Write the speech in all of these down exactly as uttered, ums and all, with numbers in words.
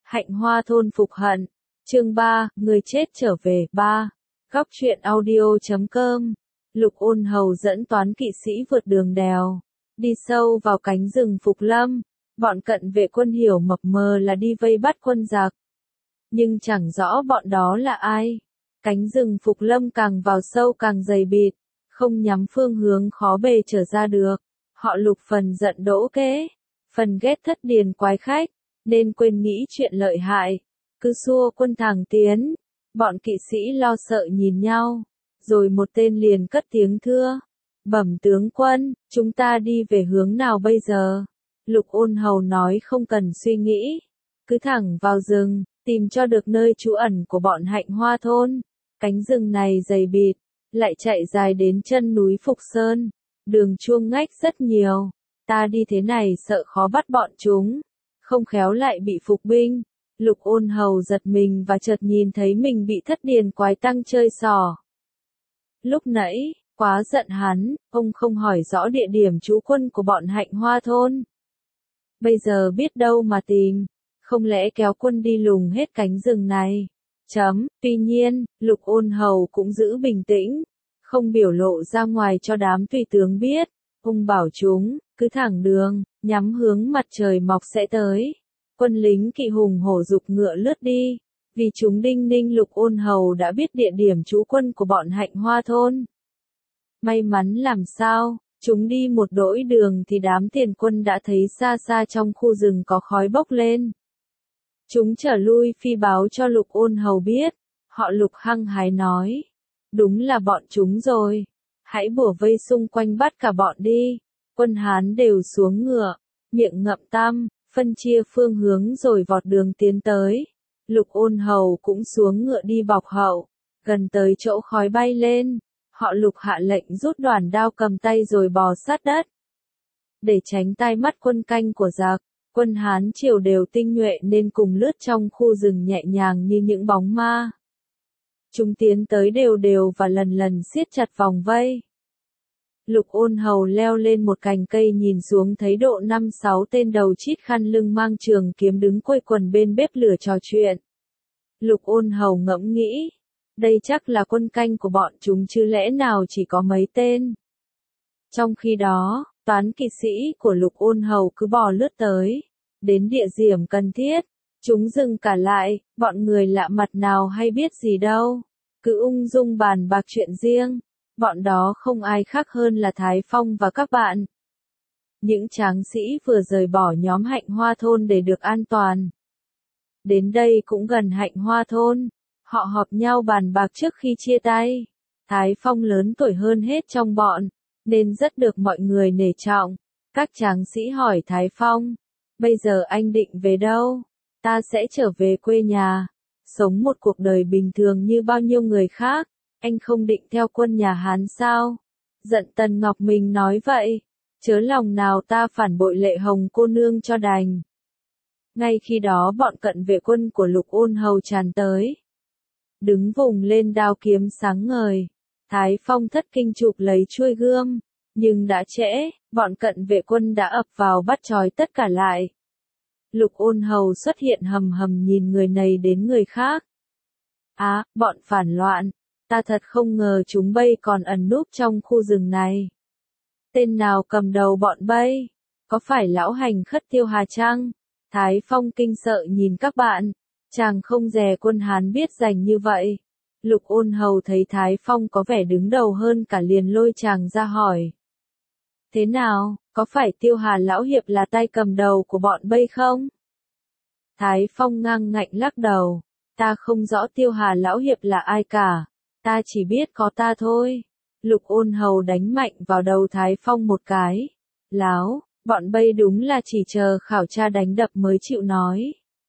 Hạnh Hoa thôn phục hận. Chương ba, người chết trở về. ba. Góc truyện audio chấm com. Lục Ôn Hầu dẫn toán kỵ sĩ vượt đường đèo, đi sâu vào cánh rừng Phục Lâm. Bọn cận vệ quân hiểu mập mờ là đi vây bắt quân giặc, nhưng chẳng rõ bọn đó là ai. Cánh rừng Phục Lâm càng vào sâu càng dày bịt, không nhắm phương hướng khó bề trở ra được. Họ Lục phần giận Đỗ Kế, phần ghét Thất Điền quái khách, nên quên nghĩ chuyện lợi hại, cứ xua quân thẳng tiến. Bọn kỵ sĩ lo sợ nhìn nhau, rồi một tên liền cất tiếng thưa: "Bẩm tướng quân, chúng ta đi về hướng nào bây giờ?" Lục Ôn Hầu nói không cần suy nghĩ, cứ thẳng vào rừng, tìm cho được nơi trú ẩn của bọn Hạnh Hoa thôn. Cánh rừng này dày bịt, lại chạy dài đến chân núi Phục Sơn, đường chuông ngách rất nhiều, ta đi thế này sợ khó bắt bọn chúng, không khéo lại bị phục binh. Lục Ôn Hầu giật mình và chợt nhìn thấy mình bị Thất Điền quái tăng chơi xỏ. Lúc nãy, quá giận hắn, ông không hỏi rõ địa điểm trú quân của bọn Hạnh Hoa thôn. Bây giờ biết đâu mà tìm, không lẽ kéo quân đi lùng hết cánh rừng này. Chấm, tuy nhiên, Lục Ôn Hầu cũng giữ bình tĩnh, không biểu lộ ra ngoài cho đám tùy tướng biết. Ông bảo chúng, cứ thẳng đường, nhắm hướng mặt trời mọc sẽ tới. Quân lính kỵ hùng hổ giục ngựa lướt đi, vì chúng đinh ninh Lục Ôn Hầu đã biết địa điểm trú quân của bọn Hạnh Hoa thôn. May mắn làm sao, chúng đi một đỗi đường thì đám tiền quân đã thấy xa xa trong khu rừng có khói bốc lên. Chúng trở lui phi báo cho Lục Ôn Hầu biết. Họ Lục hăng hái nói: "Đúng là bọn chúng rồi, hãy bủa vây xung quanh bắt cả bọn đi." Quân Hán đều xuống ngựa, miệng ngậm tăm, phân chia phương hướng rồi vọt đường tiến tới. Lục Ôn Hầu cũng xuống ngựa đi bọc hậu, gần tới chỗ khói bay lên, họ Lục hạ lệnh rút đoàn đao cầm tay rồi bò sát đất. Để tránh tai mắt quân canh của giặc, quân Hán triều đều tinh nhuệ nên cùng lướt trong khu rừng nhẹ nhàng như những bóng ma. Chúng tiến tới đều đều và lần lần siết chặt vòng vây. Lục Ôn Hầu leo lên một cành cây nhìn xuống thấy độ năm sáu tên đầu chít khăn lưng mang trường kiếm đứng quây quần bên bếp lửa trò chuyện. Lục Ôn Hầu ngẫm nghĩ, đây chắc là quân canh của bọn chúng chứ lẽ nào chỉ có mấy tên. Trong khi đó, toán kỵ sĩ của Lục Ôn Hầu cứ bò lướt tới, đến địa điểm cần thiết, chúng dừng cả lại, bọn người lạ mặt nào hay biết gì đâu, cứ ung dung bàn bạc chuyện riêng. Bọn đó không ai khác hơn là Thái Phong và các bạn. Những tráng sĩ vừa rời bỏ nhóm Hạnh Hoa thôn để được an toàn. Đến đây cũng gần Hạnh Hoa thôn, họ họp nhau bàn bạc trước khi chia tay. Thái Phong lớn tuổi hơn hết trong bọn, nên rất được mọi người nể trọng. Các tráng sĩ hỏi Thái Phong: "Bây giờ anh định về đâu?" "Ta sẽ trở về quê nhà, sống một cuộc đời bình thường như bao nhiêu người khác." "Anh không định theo quân nhà Hán sao?" Giận Tần Ngọc Mình nói vậy. "Chớ lòng nào ta phản bội Lệ Hồng cô nương cho đành." Ngay khi đó bọn cận vệ quân của Lục Ôn Hầu tràn tới, đứng vùng lên đao kiếm sáng ngời. Thái Phong thất kinh chụp lấy chuôi gươm, nhưng đã trễ, bọn cận vệ quân đã ập vào bắt trói tất cả lại. Lục Ôn Hầu xuất hiện hầm hầm nhìn người này đến người khác. "Á, bọn phản loạn, ta thật không ngờ chúng bây còn ẩn núp trong khu rừng này. Tên nào cầm đầu bọn bây? Có phải lão hành khất Tiêu Hà chăng?" Thái Phong kinh sợ nhìn các bạn, chàng không dè quân Hán biết giành như vậy. Lục Ôn Hầu thấy Thái Phong có vẻ đứng đầu hơn cả liền lôi chàng ra hỏi: "Thế nào, có phải Tiêu Hà lão hiệp là tay cầm đầu của bọn bây không?" Thái Phong ngang ngạnh lắc đầu: "Ta không rõ Tiêu Hà lão hiệp là ai cả. Ta chỉ biết có ta thôi." Lục Ôn Hầu đánh mạnh vào đầu Thái Phong một cái. "Láo, bọn bây đúng là chỉ chờ khảo tra đánh đập mới chịu nói.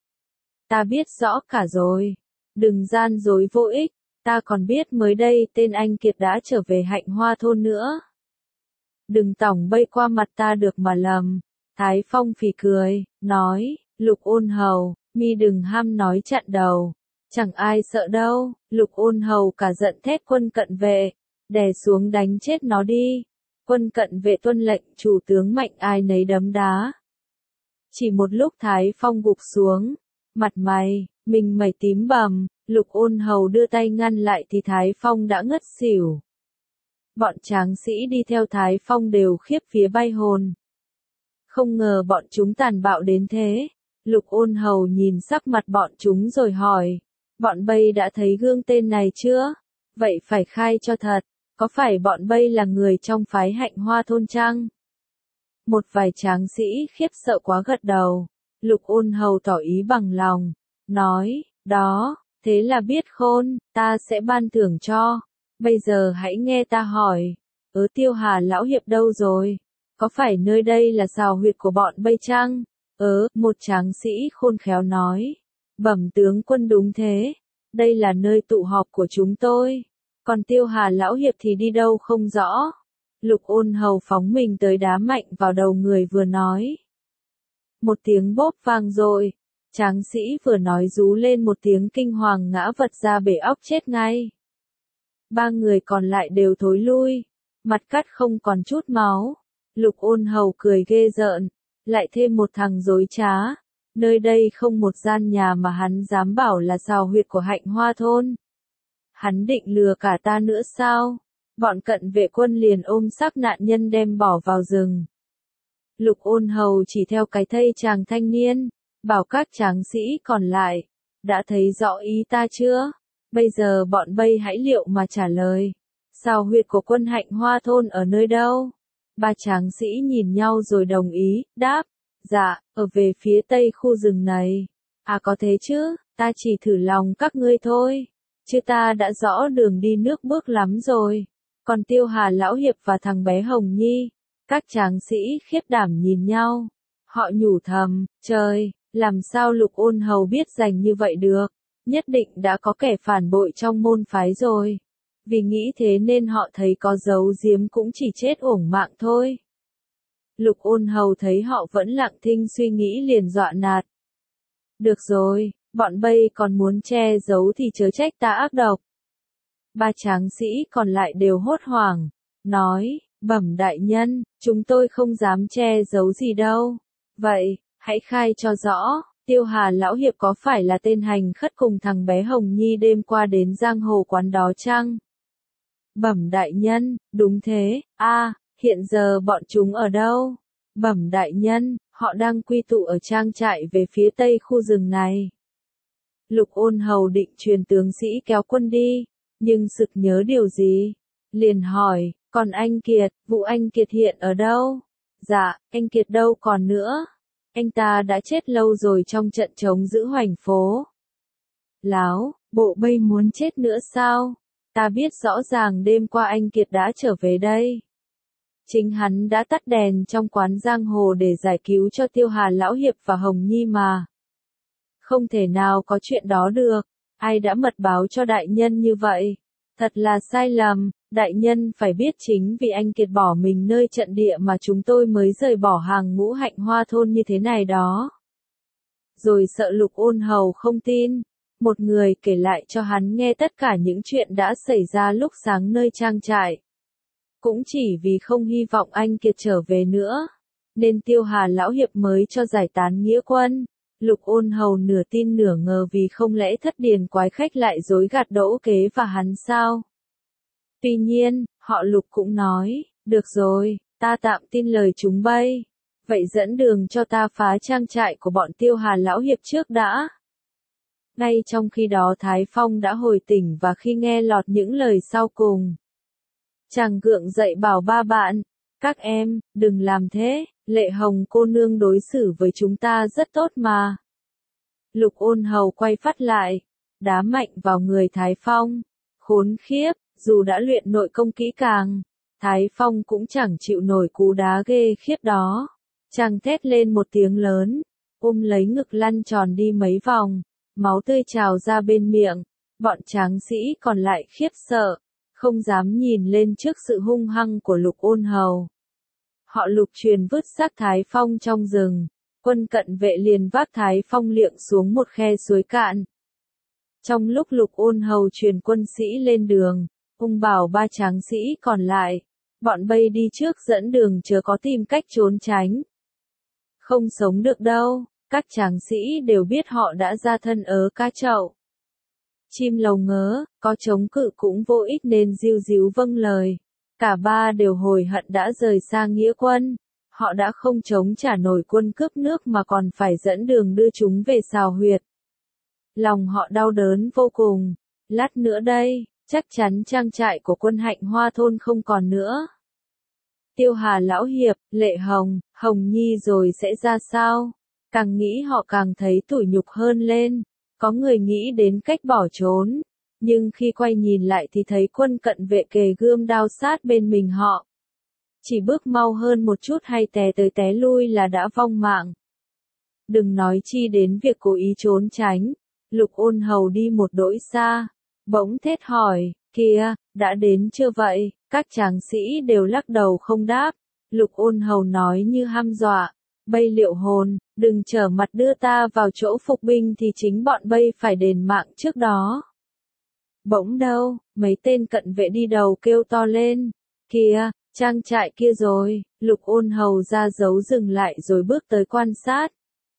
Ta biết rõ cả rồi. Đừng gian dối vô ích, ta còn biết mới đây tên anh Kiệt đã trở về Hạnh Hoa thôn nữa. Đừng tỏng bây qua mặt ta được mà lầm." Thái Phong phì cười, nói: "Lục Ôn Hầu, mi đừng ham nói chặn đầu. Chẳng ai sợ đâu." Lục Ôn Hầu cả giận thét quân cận vệ: "Đè xuống đánh chết nó đi." Quân cận vệ tuân lệnh, chủ tướng mạnh ai nấy đấm đá. Chỉ một lúc Thái Phong gục xuống, Mặt mày, mình mẩy tím bầm, Lục Ôn Hầu đưa tay ngăn lại thì Thái Phong đã ngất xỉu. Bọn tráng sĩ đi theo Thái Phong đều khiếp vía bay hồn. Không ngờ bọn chúng tàn bạo đến thế. Lục Ôn Hầu nhìn sắc mặt bọn chúng rồi hỏi. Bọn Bây đã thấy gương tên này chưa? Vậy phải khai cho thật. Có phải bọn Bây là người trong phái Hạnh Hoa thôn chăng? Một vài tráng sĩ khiếp sợ quá gật đầu. Lục Ôn Hầu tỏ ý bằng lòng. Nói, đó, thế là biết khôn, ta sẽ ban thưởng cho. Bây giờ hãy nghe ta hỏi. Ớ Tiêu Hà lão hiệp đâu rồi? Có phải nơi đây là sào huyệt của bọn Bây chăng? Ớ, một tráng sĩ khôn khéo nói. Bẩm tướng quân đúng thế. Đây là nơi tụ họp của chúng tôi. Còn Tiêu Hà lão hiệp thì đi đâu không rõ. Lục Ôn Hầu phóng mình tới đá mạnh vào đầu người vừa nói. Một tiếng bốp vang rồi. Tráng sĩ vừa nói rú lên một tiếng kinh hoàng ngã vật ra bể óc chết ngay. Ba người còn lại đều thối lui. Mặt cắt không còn chút máu. Lục Ôn Hầu cười ghê rợn. Lại thêm một thằng dối trá. Nơi đây không một gian nhà mà hắn dám bảo là sào huyệt của Hạnh Hoa thôn. Hắn định lừa cả ta nữa sao? Bọn cận vệ quân liền ôm xác nạn nhân đem bỏ vào rừng. Lục Ôn Hầu chỉ theo cái thây chàng thanh niên, bảo các tráng sĩ còn lại, đã thấy rõ ý ta chưa? Bây giờ bọn Bây hãy liệu mà trả lời. Sào huyệt của quân Hạnh Hoa thôn ở nơi đâu? Ba tráng sĩ nhìn nhau rồi đồng ý, đáp, dạ, ở về phía tây khu rừng này. À có thế chứ, ta chỉ thử lòng các ngươi thôi. Chứ ta đã rõ đường đi nước bước lắm rồi. Còn Tiêu Hà lão hiệp và thằng bé Hồng Nhi, các tráng sĩ khiếp đảm nhìn nhau. Họ nhủ thầm, trời, làm sao Lục Ôn Hầu biết rành như vậy được? Nhất định đã có kẻ phản bội trong môn phái rồi. Vì nghĩ thế nên họ thấy có giấu giếm cũng chỉ chết uổng mạng thôi. Lục Ôn Hầu thấy họ vẫn lặng thinh suy nghĩ liền dọa nạt. Được rồi, bọn Bây còn muốn che giấu thì chớ trách ta ác độc. Ba tráng sĩ còn lại đều hốt hoảng, nói, bẩm đại nhân, chúng tôi không dám che giấu gì đâu. Vậy, hãy khai cho rõ, Tiêu Hà lão hiệp có phải là tên hành khất cùng thằng bé Hồng Nhi đêm qua đến giang hồ quán đó chăng? Bẩm đại nhân, đúng thế, a, à, hiện giờ bọn chúng ở đâu? Bẩm đại nhân, họ đang quy tụ ở trang trại về phía tây khu rừng này. Lục Ôn Hầu định truyền tướng sĩ kéo quân đi, nhưng sực nhớ điều gì, liền hỏi, còn anh Kiệt, vụ anh Kiệt hiện ở đâu? Dạ, anh Kiệt đâu còn nữa, anh ta đã chết lâu rồi trong trận chống giữ Hoành phố. Láo, bộ Bây muốn chết nữa sao? Ta biết rõ ràng đêm qua anh Kiệt đã trở về đây. Chính hắn đã tắt đèn trong quán giang hồ để giải cứu cho Tiêu Hà lão hiệp và Hồng Nhi mà. Không thể nào có chuyện đó được, ai đã mật báo cho đại nhân như vậy? Thật là sai lầm, đại nhân phải biết chính vì anh Kiệt bỏ mình nơi trận địa mà chúng tôi mới rời bỏ hàng ngũ Hạnh Hoa thôn như thế này đó. Rồi sợ Lục Ôn Hầu không tin, một người kể lại cho hắn nghe tất cả những chuyện đã xảy ra lúc sáng nơi trang trại. Cũng chỉ vì không hy vọng anh Kiệt trở về nữa, nên Tiêu Hà lão hiệp mới cho giải tán nghĩa quân. Lục Ôn Hầu nửa tin nửa ngờ vì không lẽ Thất Điền quái khách lại dối gạt Đỗ Kế và hắn sao? Tuy nhiên, họ Lục cũng nói, được rồi, ta tạm tin lời chúng Bây. Vậy dẫn đường cho ta phá trang trại của bọn Tiêu Hà lão hiệp trước đã. Ngay trong khi đó Thái Phong đã hồi tỉnh và khi nghe lọt những lời sau cùng, chàng gượng dậy bảo ba bạn, các em, đừng làm thế, Lệ Hồng cô nương đối xử với chúng ta rất tốt mà. Lục Ôn Hầu quay phát lại, đá mạnh vào người Thái Phong, khốn khiếp, dù đã luyện nội công kỹ càng, Thái Phong cũng chẳng chịu nổi cú đá ghê khiếp đó. Chàng thét lên một tiếng lớn, ôm lấy ngực lăn tròn đi mấy vòng, máu tươi trào ra bên miệng, bọn tráng sĩ còn lại khiếp sợ, không dám nhìn lên trước sự hung hăng của Lục Ôn Hầu. Họ Lục truyền vứt xác Thái Phong trong rừng, quân cận vệ liền vác Thái Phong liệng xuống một khe suối cạn. Trong lúc Lục Ôn Hầu truyền quân sĩ lên đường, ông bảo ba tráng sĩ còn lại, bọn Bây đi trước dẫn đường chớ có tìm cách trốn tránh. Không sống được đâu, Các tráng sĩ đều biết họ đã ra thân ớ cá chậu. Chim lầu ngớ, có chống cự cũng vô ích nên diu díu vâng lời. Cả ba đều hối hận đã rời xa nghĩa quân. Họ đã không chống trả nổi quân cướp nước mà còn phải dẫn đường đưa chúng về xào huyệt. Lòng họ đau đớn vô cùng. Lát nữa đây, chắc chắn trang trại của quân Hạnh Hoa thôn không còn nữa. Tiêu Hà lão hiệp, Lệ Hồng, Hồng Nhi rồi sẽ ra sao? Càng nghĩ họ càng thấy tủi nhục hơn lên. Có người nghĩ đến cách bỏ trốn. Nhưng khi quay nhìn lại thì thấy quân cận vệ kề gươm đao sát bên mình họ. Chỉ bước mau hơn một chút hay té tới té lui là đã vong mạng. Đừng nói chi đến việc cố ý trốn tránh. Lục Ôn Hầu đi một đỗi xa. Bỗng thét hỏi, kìa, đã đến chưa vậy? Các tráng sĩ đều lắc đầu không đáp. Lục Ôn Hầu nói như hăm dọa. Bây Liệu Hồn, đừng trở mặt đưa ta vào chỗ phục binh thì chính bọn bây phải đền mạng trước đó. Bỗng đâu, mấy tên cận vệ đi đầu kêu to lên. Kìa, trang trại kia rồi. Lục Ôn Hầu ra dấu dừng lại rồi bước tới quan sát.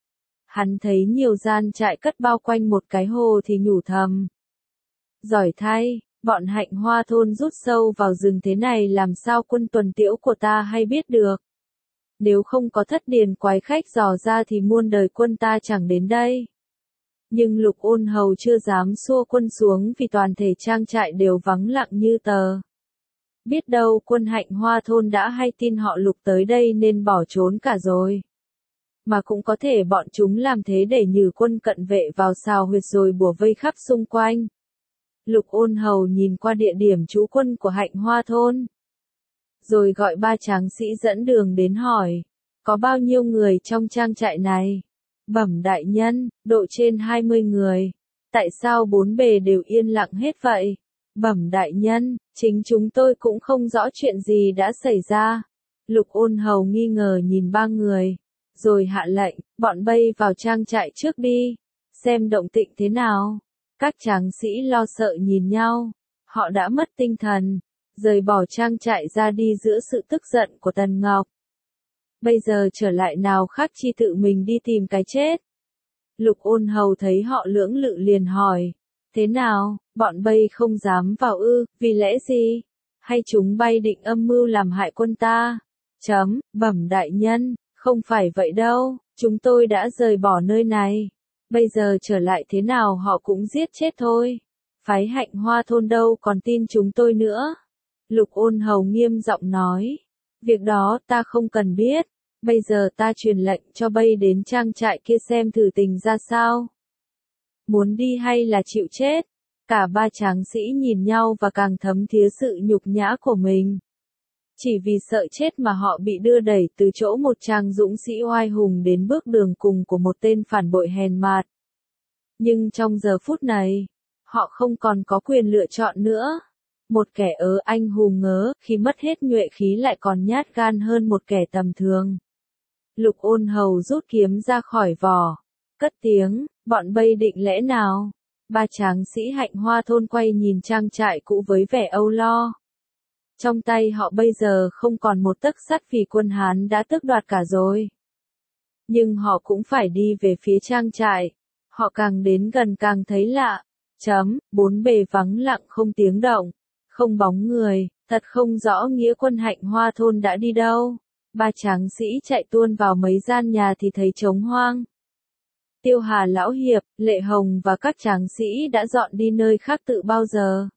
Hắn thấy nhiều gian trại cất bao quanh một cái hồ thì nhủ thầm. Giỏi thay, bọn Hạnh Hoa thôn rút sâu vào rừng thế này làm sao quân tuần tiễu của ta hay biết được. Nếu không có thất điền quái khách dò ra thì muôn đời quân ta chẳng đến đây. Nhưng Lục Ôn Hầu chưa dám xua quân xuống vì toàn thể trang trại đều vắng lặng như tờ. Biết đâu quân Hạnh Hoa thôn đã hay tin họ Lục tới đây nên bỏ trốn cả rồi. Mà cũng có thể bọn chúng làm thế để nhử quân cận vệ vào xào huyệt rồi bủa vây khắp xung quanh. Lục Ôn Hầu nhìn qua địa điểm trú quân của Hạnh Hoa thôn. Rồi gọi ba tráng sĩ dẫn đường đến hỏi. Có bao nhiêu người trong trang trại này? Bẩm đại nhân, độ trên hai mươi người. Tại sao bốn bề đều yên lặng hết vậy? Bẩm đại nhân, chính chúng tôi cũng không rõ chuyện gì đã xảy ra. Lục Ôn Hầu nghi ngờ nhìn ba người. Rồi hạ lệnh, bọn bây vào trang trại trước đi. Xem động tĩnh thế nào. Các tráng sĩ lo sợ nhìn nhau. Họ đã mất tinh thần. Rời bỏ trang trại ra đi giữa sự tức giận của Tần Ngọc. Bây giờ trở lại nào khác chi tự mình đi tìm cái chết. Lục Ôn Hầu thấy họ lưỡng lự liền hỏi. Thế nào, bọn bây không dám vào ư, vì lẽ gì? Hay chúng bay định âm mưu làm hại quân ta? Chấm, bẩm đại nhân, không phải vậy đâu, chúng tôi đã rời bỏ nơi này. Bây giờ trở lại thế nào họ cũng giết chết thôi. Phái Hạnh Hoa thôn đâu còn tin chúng tôi nữa. Lục Ôn Hầu nghiêm giọng nói. Việc đó ta không cần biết. Bây giờ ta truyền lệnh cho bây đến trang trại kia xem thử tình ra sao. Muốn đi hay là chịu chết? Cả ba tráng sĩ nhìn nhau và càng thấm thía sự nhục nhã của mình. Chỉ vì sợ chết mà họ bị đưa đẩy từ chỗ một chàng dũng sĩ oai hùng đến bước đường cùng của một tên phản bội hèn mạt. Nhưng trong giờ phút này, họ không còn có quyền lựa chọn nữa. Một kẻ ớ anh hùng ngớ, khi mất hết nhuệ khí lại còn nhát gan hơn một kẻ tầm thường. Lục Ôn Hầu rút kiếm ra khỏi vỏ, cất tiếng, bọn bây định lẽ nào? Ba tráng sĩ Hạnh Hoa thôn quay nhìn trang trại cũ với vẻ âu lo. Trong tay họ bây giờ không còn một tấc sắt vì quân Hán đã tước đoạt cả rồi. Nhưng họ cũng phải đi về phía trang trại. Họ càng đến gần càng thấy lạ. Chấm, bốn bề vắng lặng không tiếng động. Không bóng người, thật không rõ nghĩa quân Hạnh Hoa thôn đã đi đâu. Ba tráng sĩ chạy tuôn vào mấy gian nhà thì thấy trống hoang. Tiêu Hà lão hiệp, Lệ Hồng và các tráng sĩ đã dọn đi nơi khác tự bao giờ.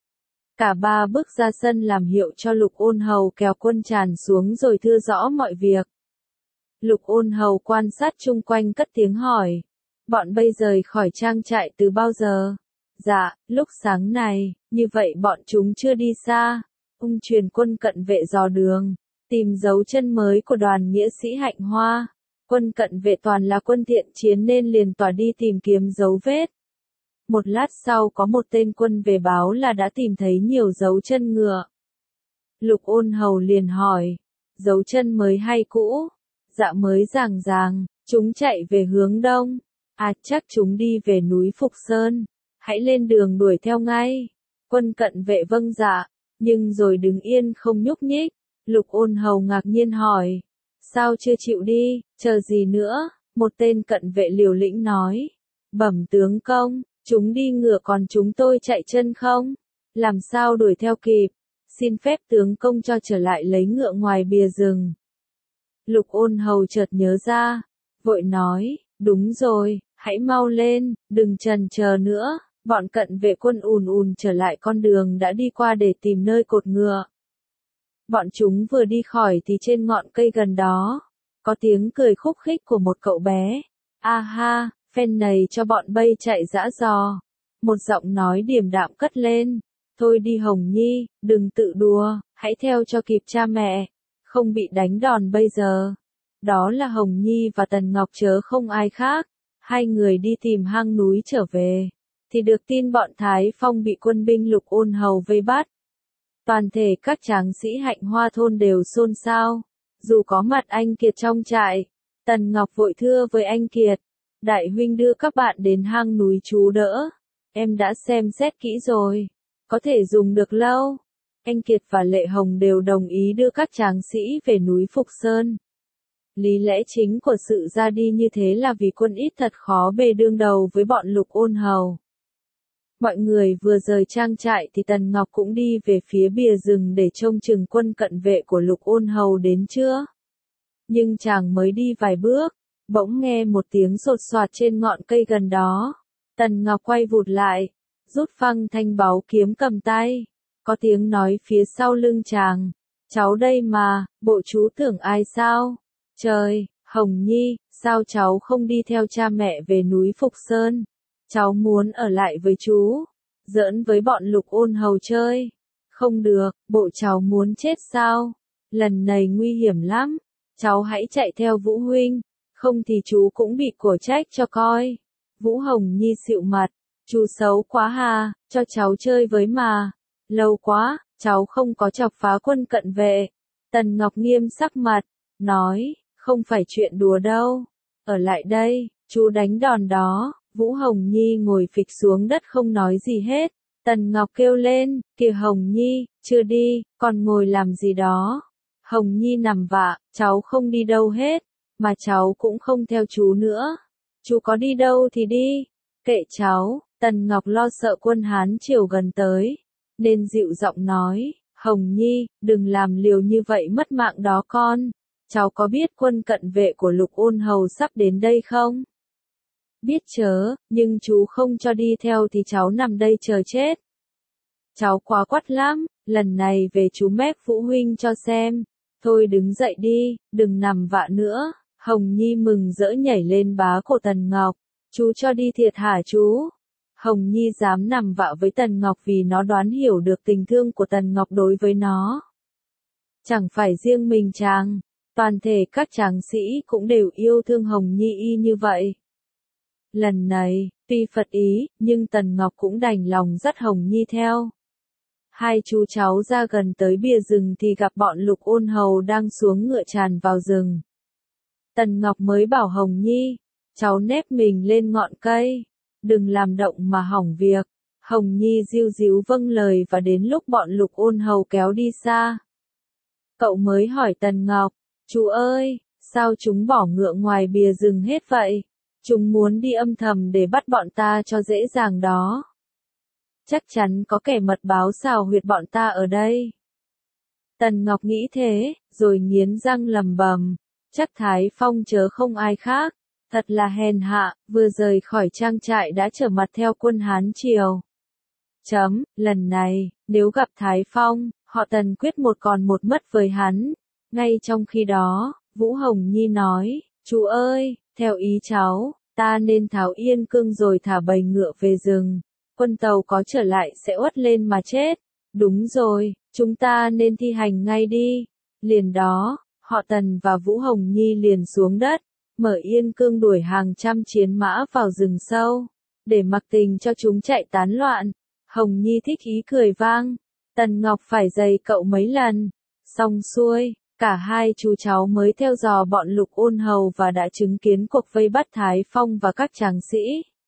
Cả ba bước ra sân làm hiệu cho Lục Ôn Hầu kéo quân tràn xuống rồi thưa rõ mọi việc. Lục Ôn Hầu quan sát chung quanh cất tiếng hỏi. Bọn bây rời khỏi trang trại từ bao giờ? Dạ, lúc sáng này, như vậy bọn chúng chưa đi xa. Ung truyền quân cận vệ dò đường, tìm dấu chân mới của đoàn nghĩa sĩ Hạnh Hoa. Quân cận vệ toàn là quân thiện chiến nên liền tỏa đi tìm kiếm dấu vết. Một lát sau có một tên quân về báo là đã tìm thấy nhiều dấu chân ngựa. Lục Ôn Hầu liền hỏi, dấu chân mới hay cũ? Dạ mới ràng ràng, chúng chạy về hướng đông. À chắc chúng đi về núi Phục Sơn. Hãy lên đường đuổi theo ngay. Quân cận vệ vâng dạ, nhưng rồi đứng yên không nhúc nhích. Lục Ôn Hầu ngạc nhiên hỏi, sao chưa chịu đi, chờ gì nữa? Một tên cận vệ liều lĩnh nói. Bẩm tướng công, chúng đi ngựa còn chúng tôi chạy chân không? Làm sao đuổi theo kịp? Xin phép tướng công cho trở lại lấy ngựa ngoài bìa rừng. Lục Ôn Hầu chợt nhớ ra, vội nói, đúng rồi, hãy mau lên, đừng chần chờ nữa. Bọn cận vệ quân ùn ùn trở lại con đường đã đi qua để tìm nơi cột ngựa. Bọn chúng vừa đi khỏi thì trên ngọn cây gần đó, có tiếng cười khúc khích của một cậu bé. A ha, phen này cho bọn Bây chạy dã dò. Một giọng nói điềm đạm cất lên. Thôi đi Hồng Nhi, đừng tự đùa, hãy theo cho kịp cha mẹ, không bị đánh đòn bây giờ. Đó là Hồng Nhi và Tần Ngọc chớ không ai khác. Hai người đi tìm hang núi trở về, thì được tin bọn Thái Phong bị quân binh Lục Ôn Hầu vây bắt. Toàn thể các tráng sĩ Hạnh Hoa thôn đều xôn xao, dù có mặt anh Kiệt trong trại. Tần Ngọc vội thưa với anh Kiệt, đại huynh đưa các bạn đến hang núi trú đỡ, em đã xem xét kỹ rồi, có thể dùng được lâu. Anh Kiệt và Lệ Hồng đều đồng ý đưa các tráng sĩ về núi Phục Sơn. Lý lẽ chính của sự ra đi như thế là vì quân ít thật khó bề đương đầu với bọn Lục Ôn Hầu. Mọi người vừa rời trang trại thì Tần Ngọc cũng đi về phía bìa rừng để trông chừng quân cận vệ của Lục Ôn Hầu đến chưa. Nhưng chàng mới đi vài bước, bỗng nghe một tiếng sột soạt trên ngọn cây gần đó. Tần Ngọc quay vụt lại, rút phăng thanh báu kiếm cầm tay. Có tiếng nói phía sau lưng chàng, cháu đây mà, bộ chú tưởng ai sao? Trời, Hồng Nhi, sao cháu không đi theo cha mẹ về núi Phục Sơn? Cháu muốn ở lại với chú, giỡn với bọn Lục Ôn Hầu chơi. Không được, bộ cháu muốn chết sao? Lần này nguy hiểm lắm, cháu hãy chạy theo Vũ huynh, không thì chú cũng bị cổ trách cho coi. Vũ Hồng Nhi xịu mặt, chú xấu quá hà, cho cháu chơi với mà. Lâu quá, cháu không có chọc phá quân cận vệ. Tần Ngọc nghiêm sắc mặt, nói, không phải chuyện đùa đâu. Ở lại đây, chú đánh đòn đó. Vũ Hồng Nhi ngồi phịch xuống đất không nói gì hết. Tần Ngọc kêu lên, kìa Hồng Nhi, chưa đi, còn ngồi làm gì đó. Hồng Nhi nằm vạ, cháu không đi đâu hết, mà cháu cũng không theo chú nữa. Chú có đi đâu thì đi, kệ cháu. Tần Ngọc lo sợ quân Hán Triều gần tới, nên dịu giọng nói, Hồng Nhi, đừng làm liều như vậy mất mạng đó con. Cháu có biết quân cận vệ của Lục Ôn Hầu sắp đến đây không? Biết chớ, nhưng chú không cho đi theo thì cháu nằm đây chờ chết. Cháu quá quắt lắm, lần này về chú mép Vũ huynh cho xem. Thôi đứng dậy đi, đừng nằm vạ nữa. Hồng Nhi mừng rỡ nhảy lên bá cổ Tần Ngọc. Chú cho đi thiệt hả chú? Hồng Nhi dám nằm vạ với Tần Ngọc vì nó đoán hiểu được tình thương của Tần Ngọc đối với nó. Chẳng phải riêng mình chàng, toàn thể các tráng sĩ cũng đều yêu thương Hồng Nhi y như vậy. Lần này, tuy phật ý, nhưng Tần Ngọc cũng đành lòng dắt Hồng Nhi theo. Hai chú cháu ra gần tới bìa rừng thì gặp bọn Lục Ôn Hầu đang xuống ngựa tràn vào rừng. Tần Ngọc mới bảo Hồng Nhi, cháu nép mình lên ngọn cây, đừng làm động mà hỏng việc. Hồng Nhi diu díu vâng lời và đến lúc bọn Lục Ôn Hầu kéo đi xa. Cậu mới hỏi Tần Ngọc, chú ơi, sao chúng bỏ ngựa ngoài bìa rừng hết vậy? Chúng muốn đi âm thầm để bắt bọn ta cho dễ dàng đó. Chắc chắn có kẻ mật báo xào huyệt bọn ta ở đây. Tần Ngọc nghĩ thế, rồi nghiến răng lầm bầm, chắc Thái Phong chớ không ai khác, thật là hèn hạ, vừa rời khỏi trang trại đã trở mặt theo quân Hán Triều. Chấm, lần này, nếu gặp Thái Phong, họ Tần quyết một còn một mất với hắn. Ngay trong khi đó, Vũ Hồng Nhi nói, chú ơi, theo ý cháu, ta nên tháo Yên Cương rồi thả bầy ngựa về rừng. Quân tàu có trở lại sẽ uất lên mà chết. Đúng rồi, chúng ta nên thi hành ngay đi. Liền đó, họ Tần và Vũ Hồng Nhi liền xuống đất, mở Yên Cương đuổi hàng trăm chiến mã vào rừng sâu, để mặc tình cho chúng chạy tán loạn. Hồng Nhi thích ý cười vang, Tần Ngọc phải giày cậu mấy lần. Xong xuôi, cả hai chú cháu mới theo dò bọn Lục Ôn Hầu và đã chứng kiến cuộc vây bắt Thái Phong và các tráng sĩ.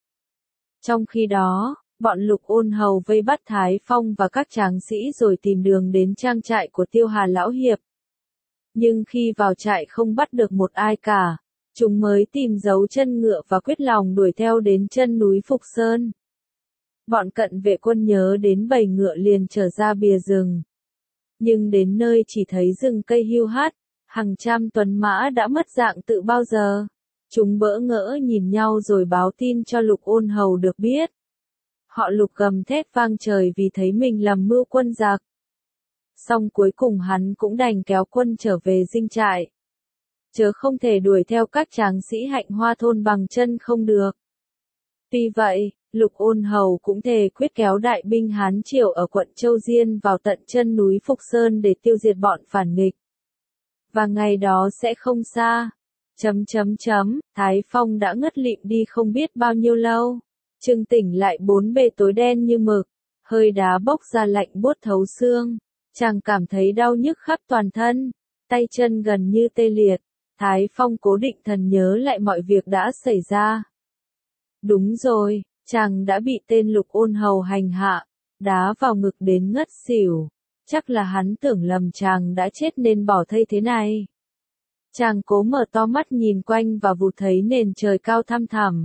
Trong khi đó, bọn Lục Ôn Hầu vây bắt Thái Phong và các tráng sĩ rồi tìm đường đến trang trại của Tiêu Hà Lão Hiệp. Nhưng khi vào trại không bắt được một ai cả, Chúng mới tìm dấu chân ngựa và quyết lòng đuổi theo đến chân núi Phục Sơn. Bọn cận vệ quân nhớ đến bầy ngựa liền trở ra bìa rừng. Nhưng đến nơi chỉ thấy rừng cây hiu hắt, hàng trăm tuấn mã đã mất dạng tự bao giờ. Chúng bỡ ngỡ nhìn nhau rồi báo tin cho Lục Ôn Hầu được biết. Họ Lục gầm thét vang trời vì thấy mình lầm mưu quân giặc. Xong cuối cùng hắn cũng đành kéo quân trở về dinh trại. Chớ không thể đuổi theo các tráng sĩ Hạnh Hoa thôn bằng chân không được. Tuy vậy, Lục Ôn Hầu cũng thề quyết kéo đại binh Hán Triều ở quận Châu Diên vào tận chân núi Phục Sơn để tiêu diệt bọn phản nghịch. Và ngày đó sẽ không xa. Chấm chấm chấm, Thái Phong đã ngất lịm đi không biết bao nhiêu lâu. Chừng tỉnh lại bốn bề tối đen như mực, hơi đá bốc ra lạnh buốt thấu xương. Chàng cảm thấy đau nhức khắp toàn thân, tay chân gần như tê liệt. Thái Phong cố định thần nhớ lại mọi việc đã xảy ra. Đúng rồi, chàng đã bị tên Lục Ôn Hầu hành hạ, đá vào ngực đến ngất xỉu. Chắc là hắn tưởng lầm chàng đã chết nên bỏ thây thế này. Chàng cố mở to mắt nhìn quanh và vụt thấy nền trời cao thăm thẳm.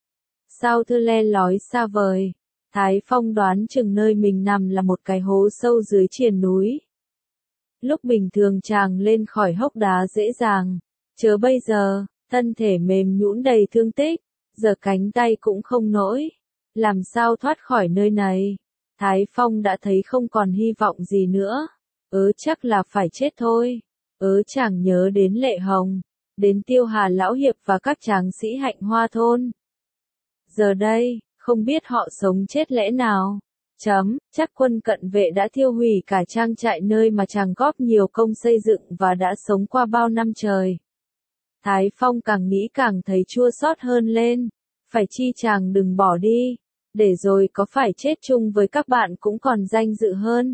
Sao thưa le lói xa vời. Thái Phong đoán chừng nơi mình nằm là một cái hố sâu dưới triền núi. Lúc bình thường chàng lên khỏi hốc đá dễ dàng, chớ bây giờ, thân thể mềm nhũn đầy thương tích, giờ cánh tay cũng không nổi. Làm sao thoát khỏi nơi này? Thái Phong đã thấy không còn hy vọng gì nữa. Ớ chắc là phải chết thôi. Ớ chàng nhớ đến Lệ Hồng, đến Tiêu Hà Lão Hiệp và các tráng sĩ Hạnh Hoa thôn. Giờ đây, không biết họ sống chết lẽ nào. Chấm, chắc quân cận vệ đã thiêu hủy cả trang trại nơi mà chàng góp nhiều công xây dựng và đã sống qua bao năm trời. Thái Phong càng nghĩ càng thấy chua xót hơn lên. Phải chi chàng đừng bỏ đi, để rồi có phải chết chung với các bạn cũng còn danh dự hơn.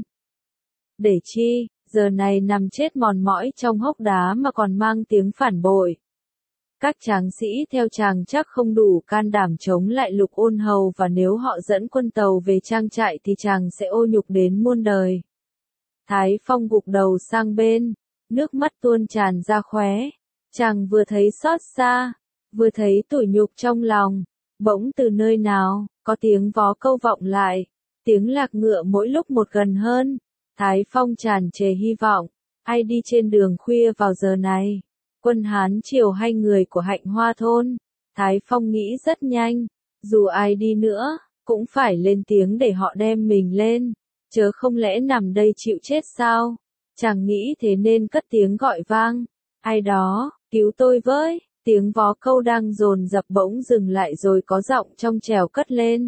Để chi, giờ này nằm chết mòn mỏi trong hốc đá mà còn mang tiếng phản bội. Các tráng sĩ theo chàng chắc không đủ can đảm chống lại Lục Ôn Hầu và nếu họ dẫn quân tàu về trang trại thì chàng sẽ ô nhục đến muôn đời. Thái Phong gục đầu sang bên, nước mắt tuôn tràn ra khóe. Chàng vừa thấy xót xa, vừa thấy tủi nhục trong lòng. Bỗng từ nơi nào, có tiếng vó câu vọng lại, tiếng lạc ngựa mỗi lúc một gần hơn. Thái Phong tràn trề hy vọng, ai đi trên đường khuya vào giờ này? Quân Hán Triều hay người của Hạnh Hoa thôn? Thái Phong nghĩ rất nhanh, dù ai đi nữa, cũng phải lên tiếng để họ đem mình lên, chớ không lẽ nằm đây chịu chết sao? Chàng nghĩ thế nên cất tiếng gọi vang, ai đó, cứu tôi với. Tiếng vó câu đang dồn dập bỗng dừng lại rồi có giọng trong trẻo cất lên.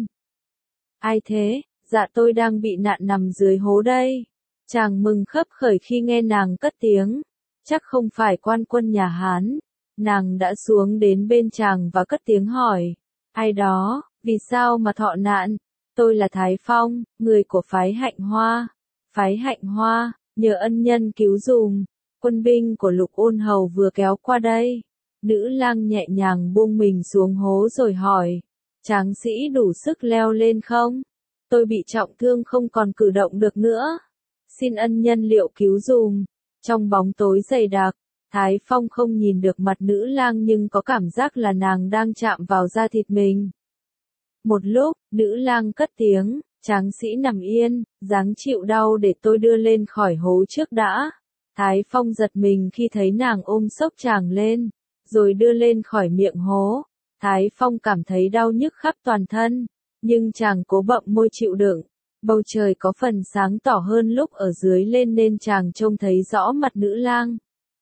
Ai thế? Dạ tôi đang bị nạn nằm dưới hố đây. Chàng mừng khấp khởi khi nghe nàng cất tiếng. Chắc không phải quan quân nhà Hán. Nàng đã xuống đến bên chàng và cất tiếng hỏi. Ai đó, vì sao mà thọ nạn? Tôi là Thái Phong, người của phái Hạnh Hoa. Phái Hạnh Hoa, nhờ ân nhân cứu dùm. Quân binh của Lục Ôn Hầu vừa kéo qua đây. Nữ lang nhẹ nhàng buông mình xuống hố rồi hỏi. Tráng sĩ đủ sức leo lên không? Tôi bị trọng thương không còn cử động được nữa. Xin ân nhân liệu cứu dùm. Trong bóng tối dày đặc, Thái Phong không nhìn được mặt nữ lang nhưng có cảm giác là nàng đang chạm vào da thịt mình. Một lúc, nữ lang cất tiếng, tráng sĩ nằm yên, dáng chịu đau để tôi đưa lên khỏi hố trước đã. Thái Phong giật mình khi thấy nàng ôm xốc chàng lên, rồi đưa lên khỏi miệng hố. Thái Phong cảm thấy đau nhức khắp toàn thân, nhưng chàng cố bậm môi chịu đựng. Bầu trời có phần sáng tỏ hơn lúc ở dưới lên nên chàng trông thấy rõ mặt nữ lang.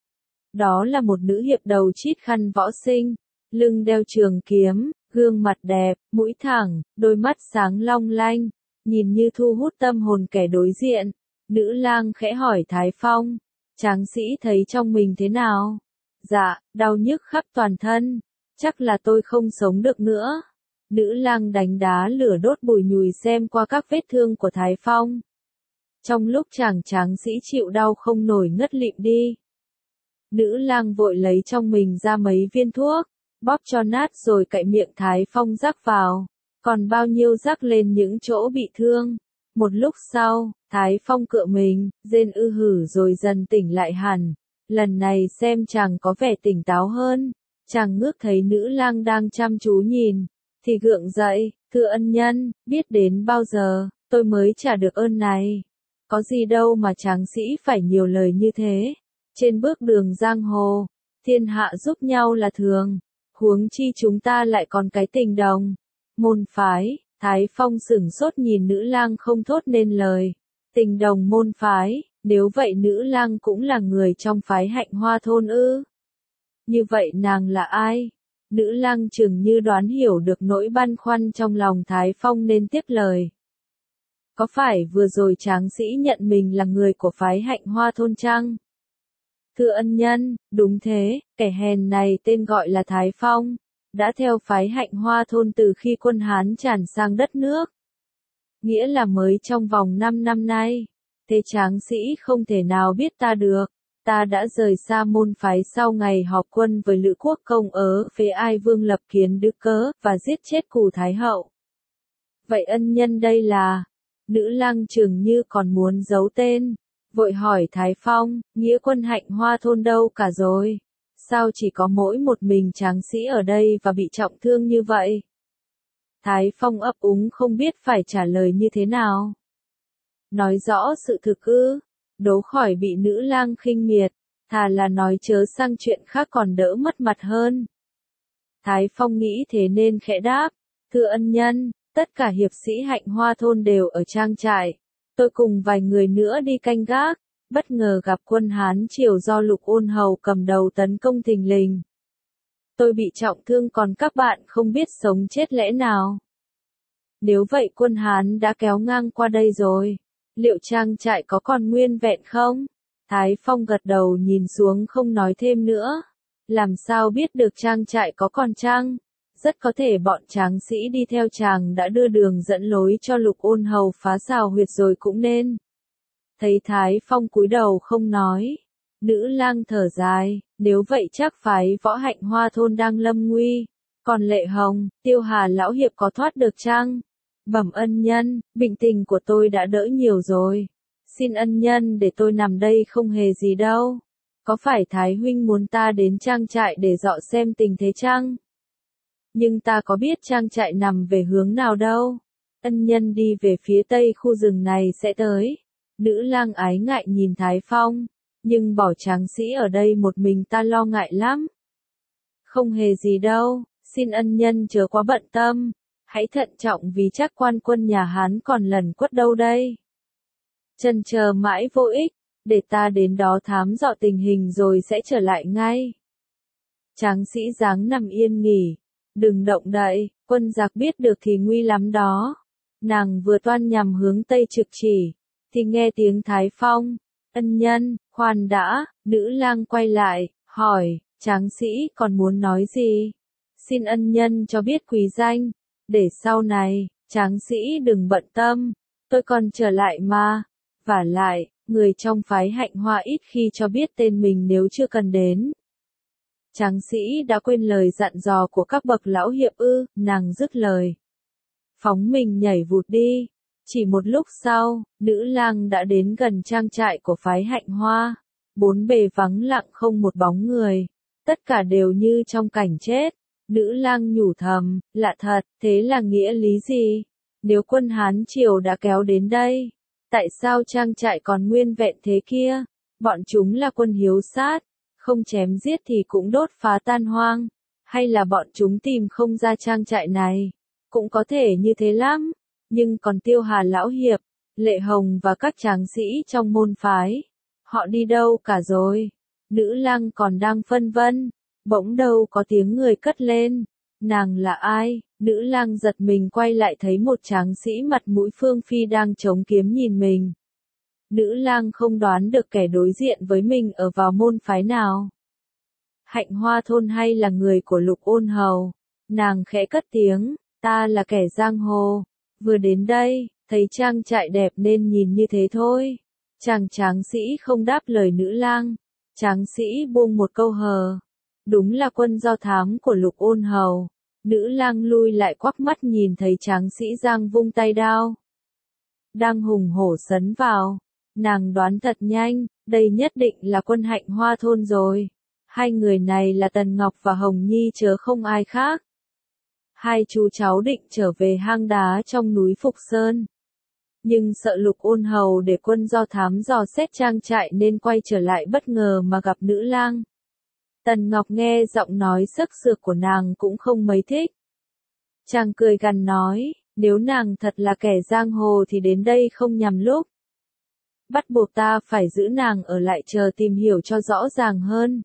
Đó là một nữ hiệp đầu chít khăn võ sinh, lưng đeo trường kiếm, gương mặt đẹp, mũi thẳng, đôi mắt sáng long lanh, nhìn như thu hút tâm hồn kẻ đối diện. Nữ lang khẽ hỏi Thái Phong, tráng sĩ thấy trong mình thế nào? Dạ, đau nhức khắp toàn thân, chắc là tôi không sống được nữa. Nữ lang đánh đá lửa đốt bùi nhùi xem qua các vết thương của Thái Phong. Trong lúc chàng tráng sĩ chịu đau không nổi ngất lịm đi. Nữ lang vội lấy trong mình ra mấy viên thuốc, bóp cho nát rồi cạy miệng Thái Phong rắc vào, còn bao nhiêu rắc lên những chỗ bị thương. Một lúc sau, Thái Phong cựa mình, rên ư hử rồi dần tỉnh lại hẳn. Lần này xem chàng có vẻ tỉnh táo hơn. Chàng ngước thấy nữ lang đang chăm chú nhìn, thì gượng dậy, thưa ân nhân, biết đến bao giờ, tôi mới trả được ơn này. Có gì đâu mà tráng sĩ phải nhiều lời như thế. Trên bước đường giang hồ, thiên hạ giúp nhau là thường, huống chi chúng ta lại còn cái tình đồng. Môn phái, Thái Phong sửng sốt nhìn nữ lang không thốt nên lời. Tình đồng môn phái, nếu vậy nữ lang cũng là người trong phái Hạnh Hoa thôn ư? Như vậy nàng là ai? Nữ lang chừng như đoán hiểu được nỗi băn khoăn trong lòng Thái Phong nên tiếp lời. Có phải vừa rồi tráng sĩ nhận mình là người của phái Hạnh Hoa thôn chăng? Thưa ân nhân, đúng thế, kẻ hèn này tên gọi là Thái Phong, đã theo phái Hạnh Hoa thôn từ khi quân Hán tràn sang đất nước. Nghĩa là mới trong vòng năm năm nay, thế tráng sĩ không thể nào biết ta được. Ta đã rời xa môn phái sau ngày họp quân với Lữ Quốc Công ở phía Ai Vương lập Kiến Đức Cớ và giết chết Cù Thái Hậu. Vậy ân nhân đây là? Nữ lang chừng như còn muốn giấu tên, vội hỏi Thái Phong, nghĩa quân Hạnh Hoa thôn đâu cả rồi? Sao chỉ có mỗi một mình tráng sĩ ở đây và bị trọng thương như vậy? Thái Phong ấp úng không biết phải trả lời như thế nào. Nói rõ sự thực ư? Đố khỏi bị nữ lang khinh miệt, thà là nói chớ sang chuyện khác còn đỡ mất mặt hơn. Thái Phong nghĩ thế nên khẽ đáp, thưa ân nhân, tất cả hiệp sĩ Hạnh Hoa thôn đều ở trang trại. Tôi cùng vài người nữa đi canh gác, bất ngờ gặp quân Hán Triều do Lục Ôn Hầu cầm đầu tấn công thình lình. Tôi bị trọng thương còn các bạn không biết sống chết lẽ nào. Nếu vậy quân Hán đã kéo ngang qua đây rồi. Liệu trang trại có còn nguyên vẹn không? Thái Phong gật đầu nhìn xuống không nói thêm nữa. Làm sao biết được trang trại có còn chăng? Rất có thể bọn tráng sĩ đi theo chàng đã đưa đường dẫn lối cho Lục Ôn Hầu phá xào huyệt rồi cũng nên. Thấy Thái Phong cúi đầu không nói. Nữ lang thở dài, nếu vậy chắc phái võ Hạnh Hoa thôn đang lâm nguy. Còn Lệ Hồng, Tiêu Hà lão hiệp có thoát được chăng? Bẩm ân nhân, bệnh tình của tôi đã đỡ nhiều rồi. Xin ân nhân để tôi nằm đây không hề gì đâu. Có phải Thái huynh muốn ta đến trang trại để dọ xem tình thế chăng? Nhưng ta có biết trang trại nằm về hướng nào đâu. Ân nhân đi về phía tây khu rừng này sẽ tới. Nữ lang ái ngại nhìn Thái Phong. Nhưng bỏ tráng sĩ ở đây một mình ta lo ngại lắm. Không hề gì đâu, xin ân nhân chớ quá bận tâm. Hãy thận trọng vì chắc quan quân nhà Hán còn lần quất đâu đây. Chần chờ mãi vô ích, để ta đến đó thám dò tình hình rồi sẽ trở lại ngay. Tráng sĩ dáng nằm yên nghỉ, đừng động đậy, quân giặc biết được thì nguy lắm đó. Nàng vừa toan nhằm hướng tây trực chỉ, thì nghe tiếng Thái Phong, ân nhân, khoan đã, nữ lang quay lại, hỏi, tráng sĩ còn muốn nói gì? Xin ân nhân cho biết quý danh. Để sau này, tráng sĩ đừng bận tâm, tôi còn trở lại mà. Vả lại, người trong phái Hạnh Hoa ít khi cho biết tên mình nếu chưa cần đến. Tráng sĩ đã quên lời dặn dò của các bậc lão hiệp ư, nàng dứt lời. Phóng mình nhảy vụt đi. Chỉ một lúc sau, nữ lang đã đến gần trang trại của phái Hạnh Hoa. Bốn bề vắng lặng không một bóng người. Tất cả đều như trong cảnh chết. Nữ lang nhủ thầm, lạ thật, thế là nghĩa lý gì? Nếu quân Hán Triều đã kéo đến đây, tại sao trang trại còn nguyên vẹn thế kia? Bọn chúng là quân hiếu sát, không chém giết thì cũng đốt phá tan hoang, hay là bọn chúng tìm không ra trang trại này? Cũng có thể như thế lắm, nhưng còn Tiêu Hà lão hiệp, Lệ Hồng và các tráng sĩ trong môn phái, họ đi đâu cả rồi? Nữ lang còn đang phân vân. Bỗng đâu có tiếng người cất lên. Nàng là ai? Nữ lang giật mình quay lại thấy một tráng sĩ mặt mũi phương phi đang chống kiếm nhìn mình. Nữ lang không đoán được kẻ đối diện với mình ở vào môn phái nào. Hạnh Hoa thôn hay là người của Lục Ôn Hầu? Nàng khẽ cất tiếng, ta là kẻ giang hồ. Vừa đến đây, thấy trang trại đẹp nên nhìn như thế thôi. Chàng tráng sĩ không đáp lời nữ lang. Tráng sĩ buông một câu hờ. Đúng là quân do thám của Lục Ôn Hầu. Nữ lang lui lại quắc mắt nhìn thấy tráng sĩ giang vung tay đao. Đang hùng hổ sấn vào. Nàng đoán thật nhanh, đây nhất định là quân Hạnh Hoa thôn rồi. Hai người này là Tần Ngọc và Hồng Nhi chớ không ai khác. Hai chú cháu định trở về hang đá trong núi Phục Sơn. Nhưng sợ Lục Ôn Hầu để quân do thám dò xét trang trại nên quay trở lại bất ngờ mà gặp nữ lang. Tần Ngọc nghe giọng nói sức sược của nàng cũng không mấy thích. Chàng cười gằn nói, nếu nàng thật là kẻ giang hồ thì đến đây không nhầm lúc. Bắt buộc ta phải giữ nàng ở lại chờ tìm hiểu cho rõ ràng hơn.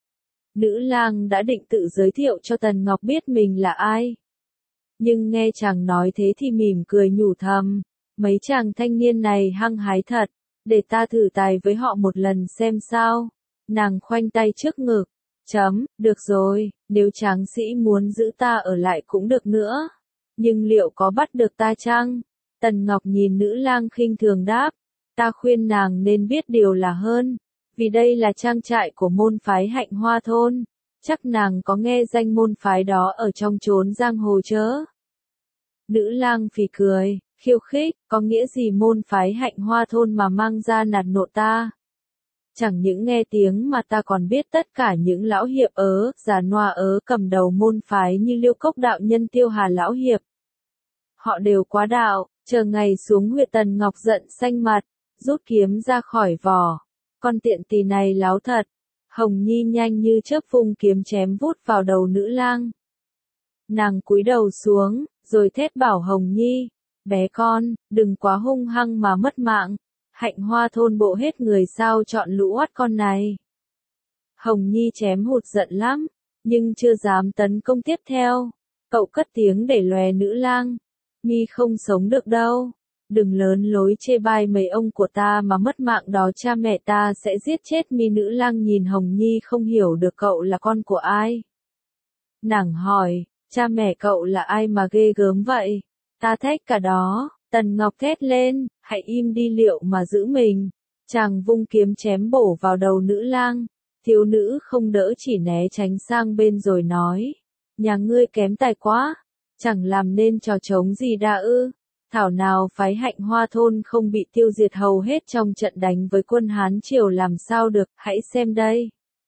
Nữ lang đã định tự giới thiệu cho Tần Ngọc biết mình là ai. Nhưng nghe chàng nói thế thì mỉm cười nhủ thầm, mấy chàng thanh niên này hăng hái thật, để ta thử tài với họ một lần xem sao. Nàng khoanh tay trước ngực, chấm, được rồi, nếu tráng sĩ muốn giữ ta ở lại cũng được nữa. Nhưng liệu có bắt được ta chăng? Tần Ngọc nhìn nữ lang khinh thường đáp, ta khuyên nàng nên biết điều là hơn, vì đây là trang trại của môn phái Hạnh Hoa Thôn, chắc nàng có nghe danh môn phái đó ở trong chốn giang hồ chớ. Nữ lang phì cười, khiêu khích, có nghĩa gì môn phái Hạnh Hoa Thôn mà mang ra nạt nộ ta? Chẳng những nghe tiếng mà ta còn biết tất cả những lão hiệp ớ, già noa ớ cầm đầu môn phái như Liêu Cốc đạo nhân Tiêu Hà lão hiệp. Họ đều quá đạo, chờ ngày xuống huyện. Tần Ngọc giận xanh mặt, rút kiếm ra khỏi vỏ. Con tiện tỳ này láo thật. Hồng Nhi nhanh như chớp vung kiếm chém vút vào đầu nữ lang. Nàng cúi đầu xuống, rồi thét bảo Hồng Nhi, bé con, đừng quá hung hăng mà mất mạng. Hạnh Hoa Thôn bộ hết người sao chọn lũ oắt con này. Hồng Nhi chém hụt giận lắm, nhưng chưa dám tấn công tiếp theo. Cậu cất tiếng để lòe nữ lang, mi không sống được đâu. Đừng lớn lối chê bai mấy ông của ta mà mất mạng đó, cha mẹ ta sẽ giết chết mi. Nữ lang nhìn Hồng Nhi không hiểu được cậu là con của ai. Nàng hỏi, cha mẹ cậu là ai mà ghê gớm vậy? Ta thách cả đó. Tần Ngọc thét lên, hãy im đi liệu mà giữ mình. Chàng vung kiếm chém bổ vào đầu nữ lang. Thiếu nữ không đỡ chỉ né tránh sang bên rồi nói, nhà ngươi kém tài quá, chẳng làm nên trò trống gì đa ư. Thảo nào phái Hạnh Hoa Thôn không bị tiêu diệt hầu hết trong trận đánh với quân Hán Triều làm sao được, hãy xem đây.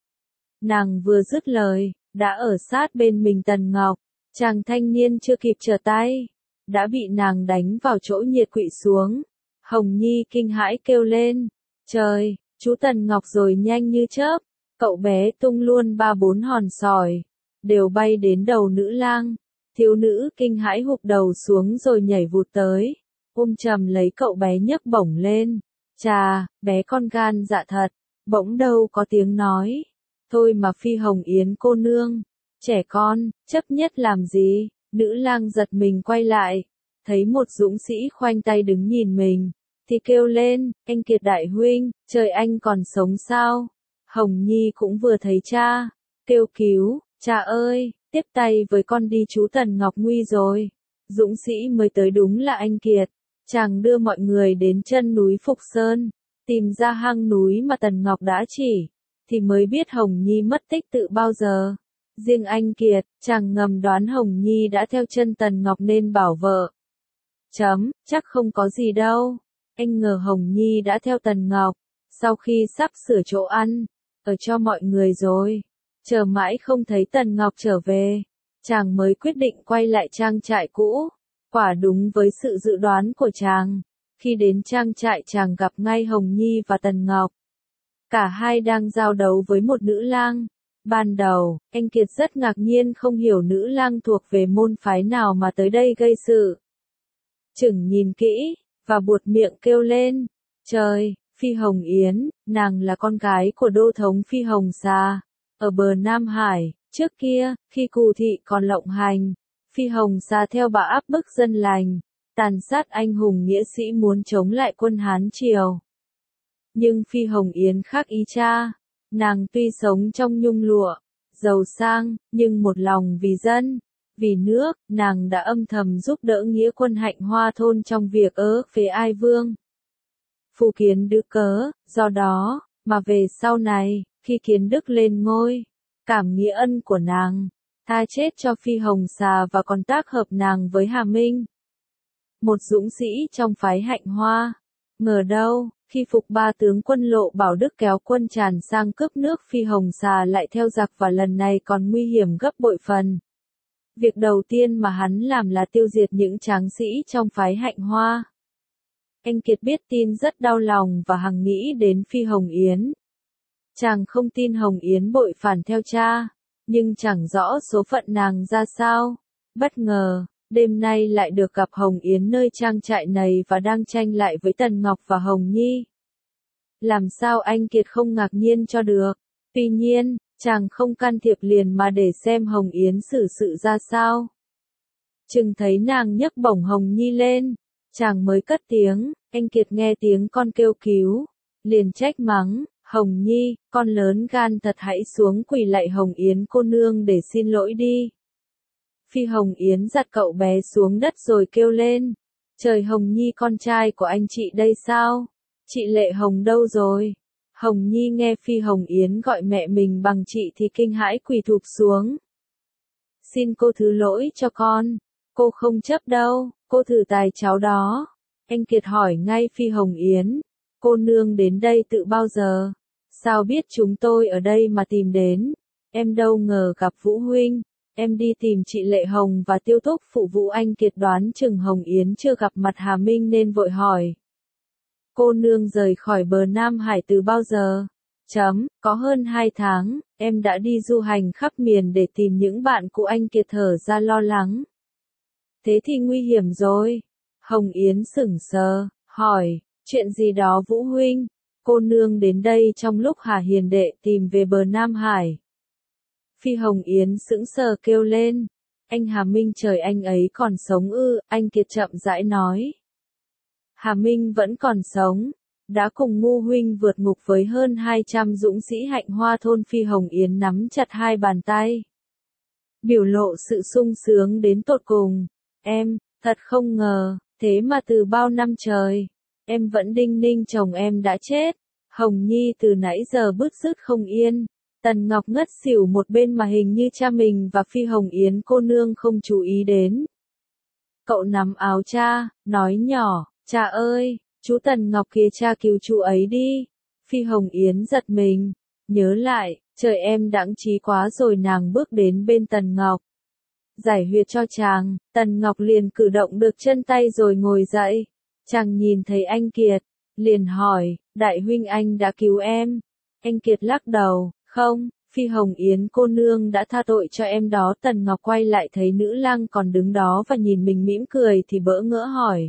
Nàng vừa dứt lời, đã ở sát bên mình Tần Ngọc, chàng thanh niên chưa kịp trở tay, đã bị nàng đánh vào chỗ nhiệt quỵ xuống. Hồng Nhi kinh hãi kêu lên, trời, chú Tần Ngọc rồi. Nhanh như chớp, cậu bé tung luôn ba bốn hòn sỏi, đều bay đến đầu nữ lang. Thiếu nữ kinh hãi hụp đầu xuống rồi nhảy vụt tới, ôm chầm lấy cậu bé nhấc bổng lên. Chà, bé con gan dạ thật, bỗng đâu có tiếng nói. Thôi mà Phi Hồng Yến cô nương, trẻ con, chấp nhất làm gì? Nữ lang giật mình quay lại, thấy một dũng sĩ khoanh tay đứng nhìn mình, thì kêu lên, anh Kiệt đại huynh, trời anh còn sống sao? Hồng Nhi cũng vừa thấy cha, kêu cứu, cha ơi, tiếp tay với con đi, chú Tần Ngọc nguy rồi. Dũng sĩ mới tới đúng là anh Kiệt, chàng đưa mọi người đến chân núi Phục Sơn, tìm ra hang núi mà Tần Ngọc đã chỉ, thì mới biết Hồng Nhi mất tích từ bao giờ. Riêng anh Kiệt, chàng ngầm đoán Hồng Nhi đã theo chân Tần Ngọc nên bảo vợ. Chấm, chắc không có gì đâu. Anh ngờ Hồng Nhi đã theo Tần Ngọc, sau khi sắp sửa chỗ ăn, ở cho mọi người rồi. Chờ mãi không thấy Tần Ngọc trở về, chàng mới quyết định quay lại trang trại cũ. Quả đúng với sự dự đoán của chàng, khi đến trang trại chàng gặp ngay Hồng Nhi và Tần Ngọc. Cả hai đang giao đấu với một nữ lang. Ban đầu, anh Kiệt rất ngạc nhiên không hiểu nữ lang thuộc về môn phái nào mà tới đây gây sự. Chừng nhìn kỹ, và buột miệng kêu lên, trời, Phi Hồng Yến, nàng là con gái của đô thống Phi Hồng Xà, ở bờ Nam Hải. Trước kia, khi Cù Thị còn lộng hành, Phi Hồng Xà theo bà áp bức dân lành, tàn sát anh hùng nghĩa sĩ muốn chống lại quân Hán Triều. Nhưng Phi Hồng Yến khác ý cha. Nàng tuy sống trong nhung lụa, giàu sang, nhưng một lòng vì dân, vì nước. Nàng đã âm thầm giúp đỡ nghĩa quân Hạnh Hoa Thôn trong việc ớ phế Ai Vương, Phu Kiến Đức cớ. Do đó, mà về sau này, khi Kiến Đức lên ngôi, cảm nghĩa ân của nàng, tha chết cho Phi Hồng Xà và còn tác hợp nàng với Hà Minh, một dũng sĩ trong phái Hạnh Hoa. Ngờ đâu, Khi phục ba tướng quân Lộ Bảo Đức kéo quân tràn sang cướp nước Phi Hồng Xà lại theo giặc và lần này còn nguy hiểm gấp bội phần. Việc đầu tiên mà hắn làm là tiêu diệt những tráng sĩ trong phái Hạnh Hoa. Anh Kiệt biết tin rất đau lòng và hằng nghĩ đến Phi Hồng Yến. Chàng không tin Hồng Yến bội phản theo cha, nhưng chẳng rõ số phận nàng ra sao. Bất ngờ, đêm nay lại được gặp Hồng Yến nơi trang trại này và đang tranh lại với Tần Ngọc và Hồng Nhi. Làm sao anh Kiệt không ngạc nhiên cho được? Tuy nhiên, chàng không can thiệp liền mà để xem Hồng Yến xử sự ra sao. Chừng thấy nàng nhấc bổng Hồng Nhi lên, chàng mới cất tiếng. Anh Kiệt nghe tiếng con kêu cứu, liền trách mắng, Hồng Nhi, con lớn gan thật, hãy xuống quỳ lạy Hồng Yến cô nương để xin lỗi đi. Phi Hồng Yến giật cậu bé xuống đất rồi kêu lên, trời, Hồng Nhi con trai của anh chị đây sao? Chị Lệ Hồng đâu rồi? Hồng Nhi nghe Phi Hồng Yến gọi mẹ mình bằng chị thì kinh hãi quỳ thụp xuống. Xin cô thứ lỗi cho con, cô không chấp đâu, cô thử tài cháu đó. Anh Kiệt hỏi ngay Phi Hồng Yến, cô nương đến đây tự bao giờ? Sao biết chúng tôi ở đây mà tìm đến? Em đâu ngờ gặp Vũ huynh, em đi tìm chị Lệ Hồng và Tiêu Thúc phụ Vũ. Anh Kiệt đoán chừng Hồng Yến chưa gặp mặt Hà Minh nên vội hỏi. Cô nương rời khỏi bờ Nam Hải từ bao giờ? Chấm, có hơn hai tháng, em đã đi du hành khắp miền để tìm những bạn cũ. Anh Kiệt thở ra lo lắng. Thế thì nguy hiểm rồi. Hồng Yến sững sờ, hỏi, chuyện gì đó Vũ huynh? Cô nương đến đây trong lúc Hà hiền đệ tìm về bờ Nam Hải. Phi Hồng Yến sững sờ kêu lên, anh Hà Minh, trời, anh ấy còn sống ư? Anh Kiệt chậm rãi nói. Hà Minh vẫn còn sống, đã cùng Ngu huynh vượt ngục với hơn hai trăm dũng sĩ Hạnh Hoa thôn. Phi Hồng Yến nắm chặt hai bàn tay, biểu lộ sự sung sướng đến tột cùng. Em, thật không ngờ, thế mà từ bao năm trời, em vẫn đinh ninh chồng em đã chết. Hồng Nhi từ nãy giờ bứt rứt không yên. Tần Ngọc ngất xỉu một bên mà hình như cha mình và Phi Hồng Yến cô nương không chú ý đến. Cậu nắm áo cha, nói nhỏ, cha ơi, chú Tần Ngọc kia, cha cứu chú ấy đi. Phi Hồng Yến giật mình, nhớ lại, trời, em đãng trí quá rồi. Nàng bước đến bên Tần Ngọc, giải huyệt cho chàng. Tần Ngọc liền cử động được chân tay rồi ngồi dậy. Chàng nhìn thấy anh Kiệt, liền hỏi, đại huynh, anh đã cứu em? Anh Kiệt lắc đầu, không, Phi Hồng Yến cô nương đã tha tội cho em đó. Tần Ngọc quay lại thấy nữ lang còn đứng đó và nhìn mình mỉm cười thì bỡ ngỡ hỏi.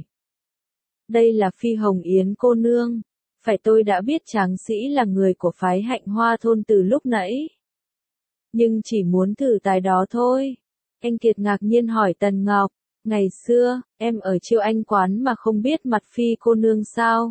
Đây là Phi Hồng Yến cô nương, phải tôi đã biết tráng sĩ là người của phái Hạnh Hoa thôn từ lúc nãy. Nhưng chỉ muốn thử tài đó thôi. Anh Kiệt ngạc nhiên hỏi Tần Ngọc, ngày xưa, em ở Chiêu Anh quán mà không biết mặt Phi cô nương sao?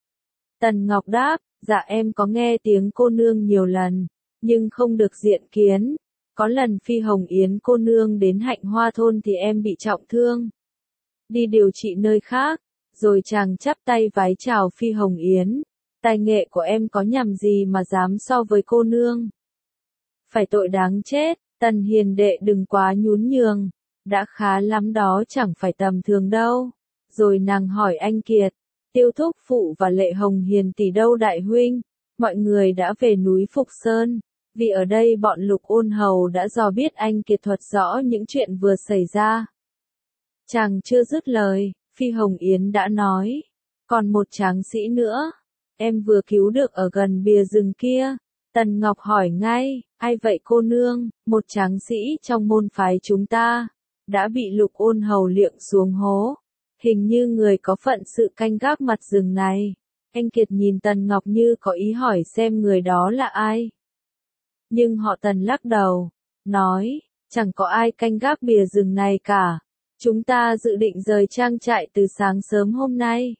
Tần Ngọc đáp, dạ em có nghe tiếng cô nương nhiều lần, nhưng không được diện kiến. Có lần Phi Hồng Yến cô nương đến Hạnh Hoa thôn thì em bị trọng thương, đi điều trị nơi khác. Rồi chàng chắp tay vái chào Phi Hồng Yến, tài nghệ của em có nhằm gì mà dám so với cô nương? Phải tội đáng chết. Tần hiền đệ đừng quá nhún nhường, đã khá lắm đó, chẳng phải tầm thường đâu. Rồi nàng hỏi anh Kiệt, Tiêu Thúc phụ và Lệ Hồng hiền tỷ đâu đại huynh? Mọi người đã về núi Phục Sơn, vì ở đây bọn Lục Ôn Hầu đã dò biết. Anh Kiệt thuật rõ những chuyện vừa xảy ra. Chàng chưa dứt lời, Phi Hồng Yến đã nói, còn một tráng sĩ nữa, em vừa cứu được ở gần bìa rừng kia. Tần Ngọc hỏi ngay, ai vậy cô nương? Một tráng sĩ trong môn phái chúng ta, đã bị Lục Ôn Hầu liệng xuống hố, hình như người có phận sự canh gác mặt rừng này. Anh Kiệt nhìn Tần Ngọc như có ý hỏi xem người đó là ai. Nhưng họ Tần lắc đầu, nói, chẳng có ai canh gác bìa rừng này cả. Chúng ta dự định rời trang trại từ sáng sớm hôm nay.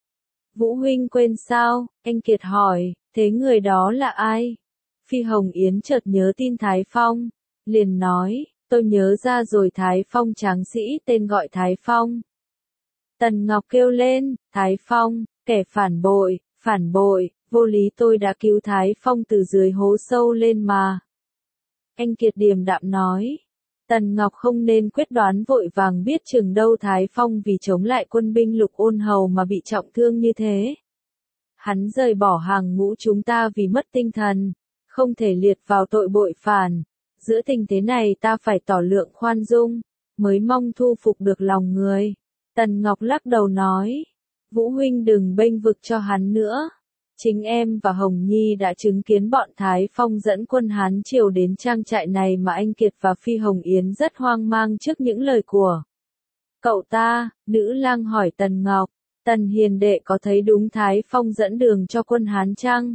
Vũ huynh quên sao? Anh Kiệt hỏi, thế người đó là ai? Phi Hồng Yến chợt nhớ tin Thái Phong, liền nói, tôi nhớ ra rồi, Thái Phong, tráng sĩ tên gọi Thái Phong. Tần Ngọc kêu lên, Thái Phong, kẻ phản bội, phản bội, vô lý, tôi đã cứu Thái Phong từ dưới hố sâu lên mà. Anh Kiệt điềm đạm nói. Tần Ngọc không nên quyết đoán vội vàng, biết chừng đâu Thái Phong vì chống lại quân binh Lục Ôn Hầu mà bị trọng thương như thế. Hắn rời bỏ hàng ngũ chúng ta vì mất tinh thần, không thể liệt vào tội bội phản. Giữa tình thế này ta phải tỏ lượng khoan dung, mới mong thu phục được lòng người. Tần Ngọc lắc đầu nói, Vũ huynh đừng bênh vực cho hắn nữa. Chính em và Hồng Nhi đã chứng kiến bọn Thái Phong dẫn quân Hán Triều đến trang trại này mà anh Kiệt và Phi Hồng Yến rất hoang mang trước những lời của cậu ta. Nữ lang hỏi Tần Ngọc, Tần hiền đệ có thấy đúng Thái Phong dẫn đường cho quân Hán chăng?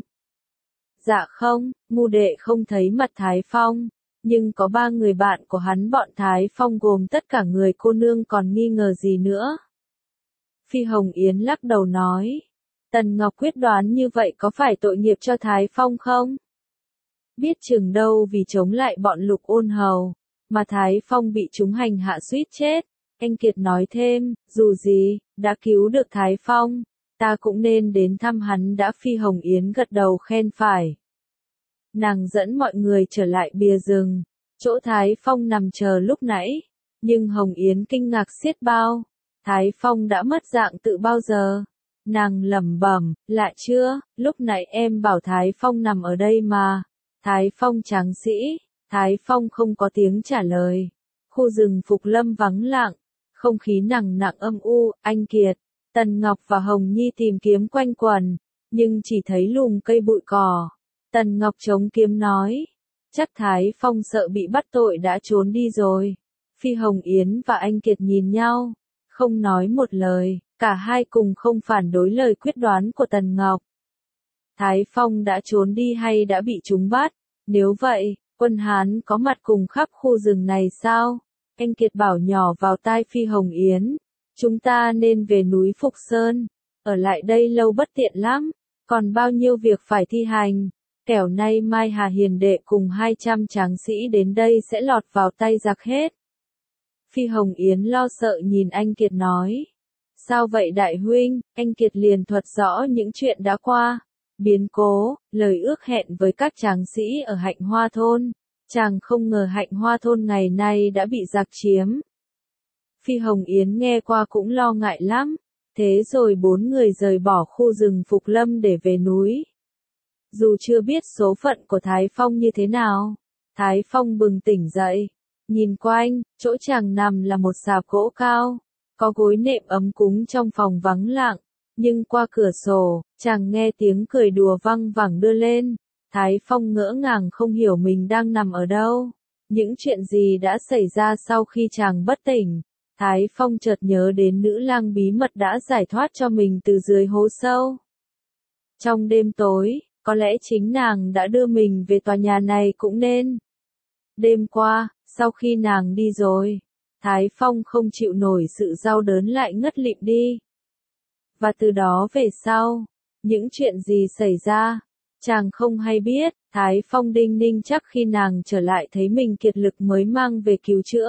Dạ không, ngu đệ không thấy mặt Thái Phong, nhưng có ba người bạn của hắn bọn Thái Phong gồm tất cả người cô nương còn nghi ngờ gì nữa. Phi Hồng Yến lắc đầu nói, Tần Ngọc quyết đoán như vậy có phải tội nghiệp cho Thái Phong không? Biết chừng đâu vì chống lại bọn Lục Ôn Hầu, mà Thái Phong bị chúng hành hạ suýt chết. Anh Kiệt nói thêm, dù gì, đã cứu được Thái Phong, ta cũng nên đến thăm hắn đã. Phi Hồng Yến gật đầu khen phải. Nàng dẫn mọi người trở lại bìa rừng, chỗ Thái Phong nằm chờ lúc nãy, nhưng Hồng Yến kinh ngạc xiết bao, Thái Phong đã mất dạng tự bao giờ? Nàng lẩm bẩm, lạ chưa, lúc nãy em bảo Thái Phong nằm ở đây mà. Thái Phong tráng sĩ, Thái Phong không có tiếng trả lời. Khu rừng Phục Lâm vắng lặng, không khí nặng nặng âm u. Anh Kiệt, Tần Ngọc và Hồng Nhi tìm kiếm quanh quần, nhưng chỉ thấy lùm cây bụi cỏ. Tần Ngọc chống kiếm nói, chắc Thái Phong sợ bị bắt tội đã trốn đi rồi. Phi Hồng Yến và anh Kiệt nhìn nhau, không nói một lời, cả hai cùng không phản đối lời quyết đoán của Tần Ngọc. Thái Phong đã trốn đi hay đã bị chúng bắt? Nếu vậy, quân Hán có mặt cùng khắp khu rừng này sao? Anh Kiệt bảo nhỏ vào tai Phi Hồng Yến, chúng ta nên về núi Phục Sơn, ở lại đây lâu bất tiện lắm, còn bao nhiêu việc phải thi hành. Kẻo nay mai Hà Hiền đệ cùng hai trăm tráng sĩ đến đây sẽ lọt vào tay giặc hết. Phi Hồng Yến lo sợ nhìn anh Kiệt nói, sao vậy đại huynh? Anh Kiệt liền thuật rõ những chuyện đã qua, biến cố, lời ước hẹn với các tráng sĩ ở Hạnh Hoa Thôn. Chàng không ngờ Hạnh Hoa Thôn ngày nay đã bị giặc chiếm. Phi Hồng Yến nghe qua cũng lo ngại lắm, thế rồi bốn người rời bỏ khu rừng Phục Lâm để về núi. Dù chưa biết số phận của Thái Phong như thế nào, Thái Phong bừng tỉnh dậy, nhìn quanh, chỗ chàng nằm là một sạp gỗ cao, có gối nệm ấm cúng trong phòng vắng lặng, nhưng qua cửa sổ, chàng nghe tiếng cười đùa văng vẳng đưa lên. Thái Phong ngỡ ngàng không hiểu mình đang nằm ở đâu, những chuyện gì đã xảy ra sau khi chàng bất tỉnh. Thái Phong chợt nhớ đến nữ lang bí mật đã giải thoát cho mình từ dưới hố sâu. Trong đêm tối, có lẽ chính nàng đã đưa mình về tòa nhà này cũng nên. Đêm qua, sau khi nàng đi rồi, Thái Phong không chịu nổi sự đau đớn lại ngất lịm đi. Và từ đó về sau, những chuyện gì xảy ra, chàng không hay biết. Thái Phong đinh ninh chắc khi nàng trở lại thấy mình kiệt lực mới mang về cứu chữa.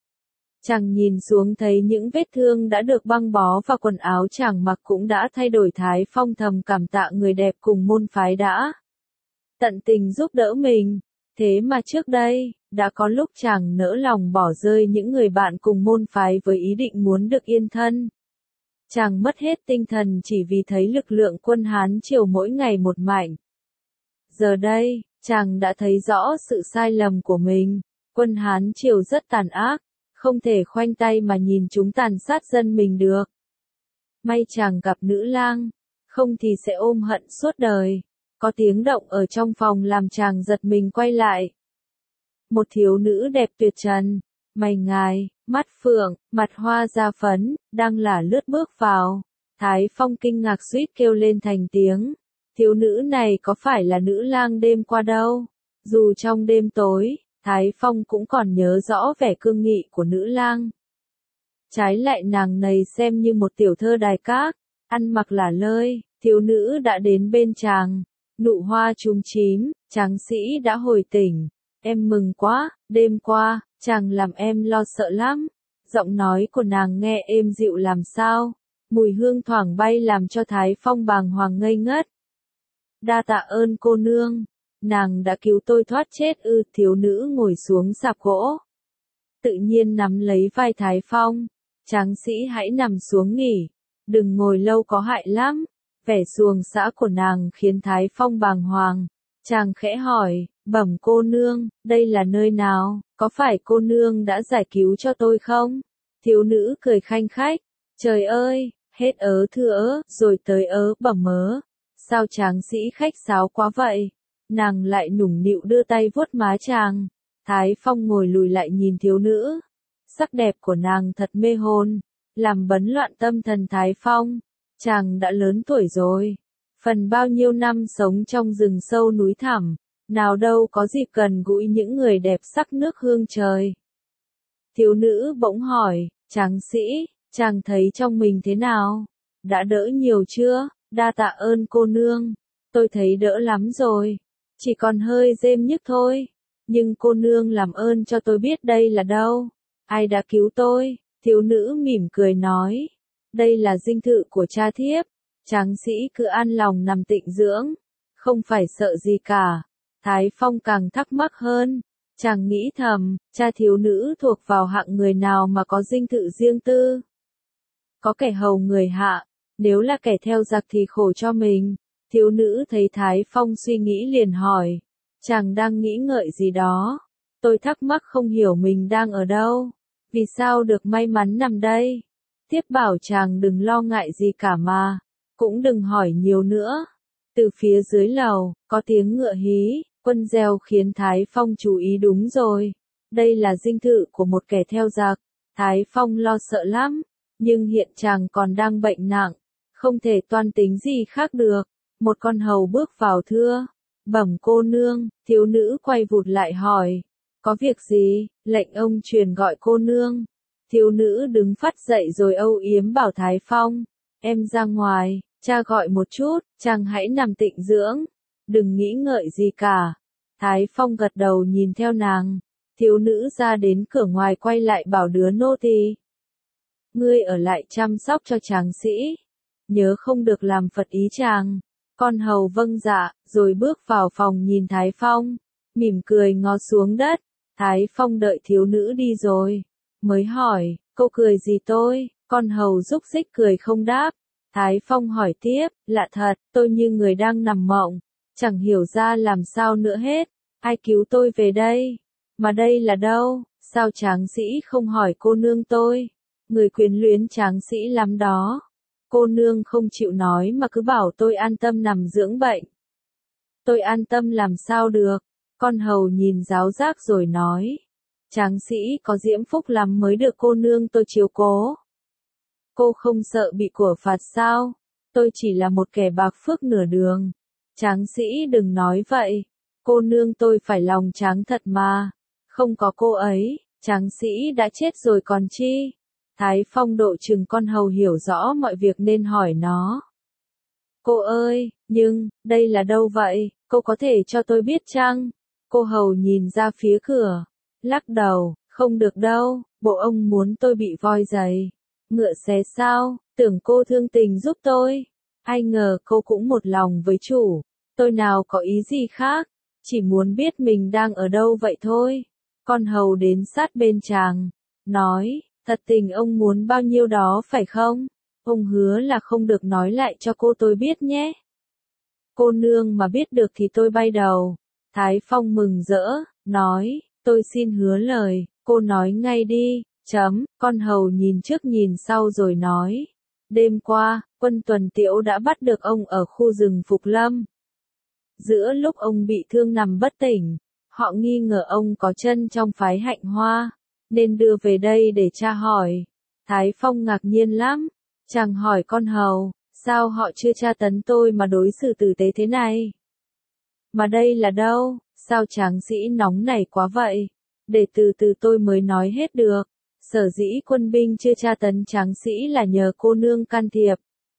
Chàng nhìn xuống thấy những vết thương đã được băng bó và quần áo chàng mặc cũng đã thay đổi. Thái Phong thầm cảm tạ người đẹp cùng môn phái đã tận tình giúp đỡ mình. Thế mà trước đây, đã có lúc chàng nỡ lòng bỏ rơi những người bạn cùng môn phái với ý định muốn được yên thân. Chàng mất hết tinh thần chỉ vì thấy lực lượng quân Hán Triều mỗi ngày một mạnh. Giờ đây, chàng đã thấy rõ sự sai lầm của mình. Quân Hán Triều rất tàn ác, không thể khoanh tay mà nhìn chúng tàn sát dân mình được. May chàng gặp nữ lang, không thì sẽ ôm hận suốt đời. Có tiếng động ở trong phòng làm chàng giật mình quay lại. Một thiếu nữ đẹp tuyệt trần, mày ngài, mắt phượng, mặt hoa da phấn, đang lả lướt bước vào. Thái Phong kinh ngạc suýt kêu lên thành tiếng. Thiếu nữ này có phải là nữ lang đêm qua đâu? Dù trong đêm tối, Thái Phong cũng còn nhớ rõ vẻ cương nghị của nữ lang. Trái lại nàng này xem như một tiểu thơ đài các, ăn mặc lả lơi. Thiếu nữ đã đến bên chàng, nụ hoa chúm chím, tráng sĩ đã hồi tỉnh. Em mừng quá, đêm qua, chàng làm em lo sợ lắm. Giọng nói của nàng nghe êm dịu làm sao, mùi hương thoảng bay làm cho Thái Phong bàng hoàng ngây ngất. Đa tạ ơn cô nương, nàng đã cứu tôi thoát chết ư. Thiếu nữ ngồi xuống sạp gỗ, tự nhiên nắm lấy vai Thái Phong. Tráng sĩ hãy nằm xuống nghỉ, đừng ngồi lâu có hại lắm. Vẻ xuồng xã của nàng khiến Thái Phong bàng hoàng. Chàng khẽ hỏi, bẩm cô nương, đây là nơi nào, có phải cô nương đã giải cứu cho tôi không? Thiếu nữ cười khanh khách, trời ơi, hết ớ thưa ớ, rồi tới ớ bẩm mớ. Sao tráng sĩ khách sáo quá vậy? Nàng lại nũng nịu đưa tay vuốt má chàng. Thái Phong ngồi lùi lại nhìn thiếu nữ. Sắc đẹp của nàng thật mê hồn, làm bấn loạn tâm thần Thái Phong. Chàng đã lớn tuổi rồi, phần bao nhiêu năm sống trong rừng sâu núi thẳm, nào đâu có dịp gần gũi những người đẹp sắc nước hương trời. Thiếu nữ bỗng hỏi, tráng sĩ, chàng thấy trong mình thế nào? Đã đỡ nhiều chưa? Đa tạ ơn cô nương, tôi thấy đỡ lắm rồi, chỉ còn hơi rêm nhức thôi. Nhưng cô nương làm ơn cho tôi biết đây là đâu, ai đã cứu tôi? Thiếu nữ mỉm cười nói, đây là dinh thự của cha thiếp, tráng sĩ cứ an lòng nằm tịnh dưỡng, không phải sợ gì cả. Thái Phong càng thắc mắc hơn, chàng nghĩ thầm, cha thiếu nữ thuộc vào hạng người nào mà có dinh thự riêng tư? Có kẻ hầu người hạ, nếu là kẻ theo giặc thì khổ cho mình. Thiếu nữ thấy Thái Phong suy nghĩ liền hỏi, chàng đang nghĩ ngợi gì đó? Tôi thắc mắc không hiểu mình đang ở đâu, vì sao được may mắn nằm đây? Tiếp bảo chàng đừng lo ngại gì cả mà, cũng đừng hỏi nhiều nữa. Từ phía dưới lầu, có tiếng ngựa hí, quân reo khiến Thái Phong chú ý đúng rồi. Đây là dinh thự của một kẻ theo giặc. Thái Phong lo sợ lắm, nhưng hiện chàng còn đang bệnh nặng, không thể toan tính gì khác được. Một con hầu bước vào thưa, bẩm cô nương, thiếu nữ quay vụt lại hỏi, có việc gì, lệnh ông truyền gọi cô nương. Thiếu nữ đứng phắt dậy rồi âu yếm bảo Thái Phong, em ra ngoài, cha gọi một chút, chàng hãy nằm tịnh dưỡng, đừng nghĩ ngợi gì cả. Thái Phong gật đầu nhìn theo nàng, thiếu nữ ra đến cửa ngoài quay lại bảo đứa nô tỳ, ngươi ở lại chăm sóc cho tráng sĩ, nhớ không được làm phật ý chàng. Con hầu vâng dạ, rồi bước vào phòng nhìn Thái Phong, mỉm cười ngó xuống đất. Thái Phong đợi thiếu nữ đi rồi, mới hỏi, cô cười gì tôi? Con hầu rúc rích cười không đáp. Thái Phong hỏi tiếp, lạ thật, tôi như người đang nằm mộng, chẳng hiểu ra làm sao nữa hết. Ai cứu tôi về đây? Mà đây là đâu? Sao tráng sĩ không hỏi cô nương tôi? Người quyến luyến tráng sĩ lắm đó. Cô nương không chịu nói mà cứ bảo tôi an tâm nằm dưỡng bệnh. Tôi an tâm làm sao được? Con hầu nhìn giáo giác rồi nói, tráng sĩ có diễm phúc lắm mới được cô nương tôi chiếu cố. Cô không sợ bị của phạt sao? Tôi chỉ là một kẻ bạc phước nửa đường. Tráng sĩ đừng nói vậy, cô nương tôi phải lòng tráng thật mà. Không có cô ấy, tráng sĩ đã chết rồi còn chi? Thái Phong độ chừng con hầu hiểu rõ mọi việc nên hỏi nó. Cô ơi, nhưng, đây là đâu vậy, cô có thể cho tôi biết chăng? Cô hầu nhìn ra phía cửa, lắc đầu, không được đâu, bộ ông muốn tôi bị voi giày, ngựa xé sao, tưởng cô thương tình giúp tôi. Ai ngờ cô cũng một lòng với chủ, tôi nào có ý gì khác, chỉ muốn biết mình đang ở đâu vậy thôi. Con hầu đến sát bên chàng, nói, thật tình ông muốn bao nhiêu đó phải không? Ông hứa là không được nói lại cho cô tôi biết nhé. Cô nương mà biết được thì tôi bay đầu. Thái Phong mừng rỡ, nói, tôi xin hứa lời, cô nói ngay đi, chấm, con hầu nhìn trước nhìn sau rồi nói. Đêm qua, quân tuần tiễu đã bắt được ông ở khu rừng Phục Lâm. Giữa lúc ông bị thương nằm bất tỉnh, họ nghi ngờ ông có chân trong phái Hạnh Hoa, nên đưa về đây để tra hỏi. Thái Phong ngạc nhiên lắm, chàng hỏi con hầu, sao họ chưa tra tấn tôi mà đối xử tử tế thế này? Mà đây là đâu, sao tráng sĩ nóng nảy quá vậy? Để từ từ tôi mới nói hết được. Sở dĩ quân binh chưa tra tấn tráng sĩ là nhờ cô nương can thiệp.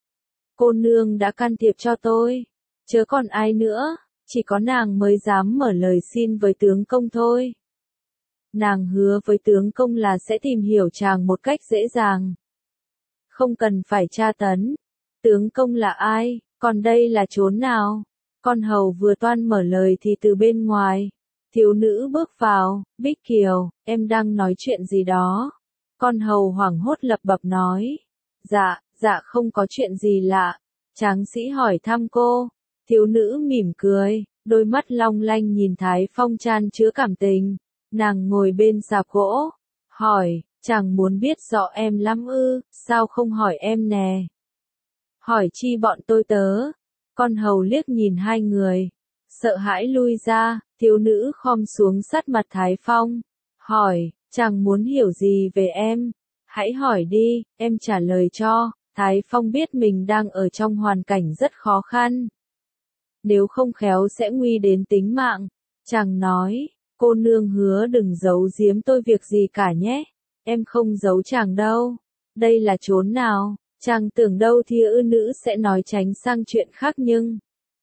Cô nương đã can thiệp cho tôi, chớ còn ai nữa, chỉ có nàng mới dám mở lời xin với tướng công thôi. Nàng hứa với tướng công là sẽ tìm hiểu chàng một cách dễ dàng, không cần phải tra tấn. Tướng công là ai, còn đây là chốn nào? Con hầu vừa toan mở lời thì từ bên ngoài, thiếu nữ bước vào, Bích Kiều, em đang nói chuyện gì đó? Con hầu hoảng hốt lập bập nói, dạ, dạ không có chuyện gì lạ, Tráng sĩ hỏi thăm cô. Thiếu nữ mỉm cười, đôi mắt long lanh nhìn Thái Phong chan chứa cảm tình. Nàng ngồi bên sạp gỗ, hỏi, chàng muốn biết rõ em lắm ư, sao không hỏi em nè? Hỏi chi bọn tôi tớ? Con hầu liếc nhìn hai người, sợ hãi lui ra, thiếu nữ khom xuống sát mặt Thái Phong, hỏi, chàng muốn hiểu gì về em? Hãy hỏi đi, em trả lời cho. Thái Phong biết mình đang ở trong hoàn cảnh rất khó khăn. Nếu không khéo sẽ nguy đến tính mạng. Chàng nói, cô nương hứa đừng giấu giếm tôi việc gì cả nhé. Em không giấu chàng đâu. Đây là chốn nào? Chàng tưởng đâu thia ư nữ sẽ nói tránh sang chuyện khác nhưng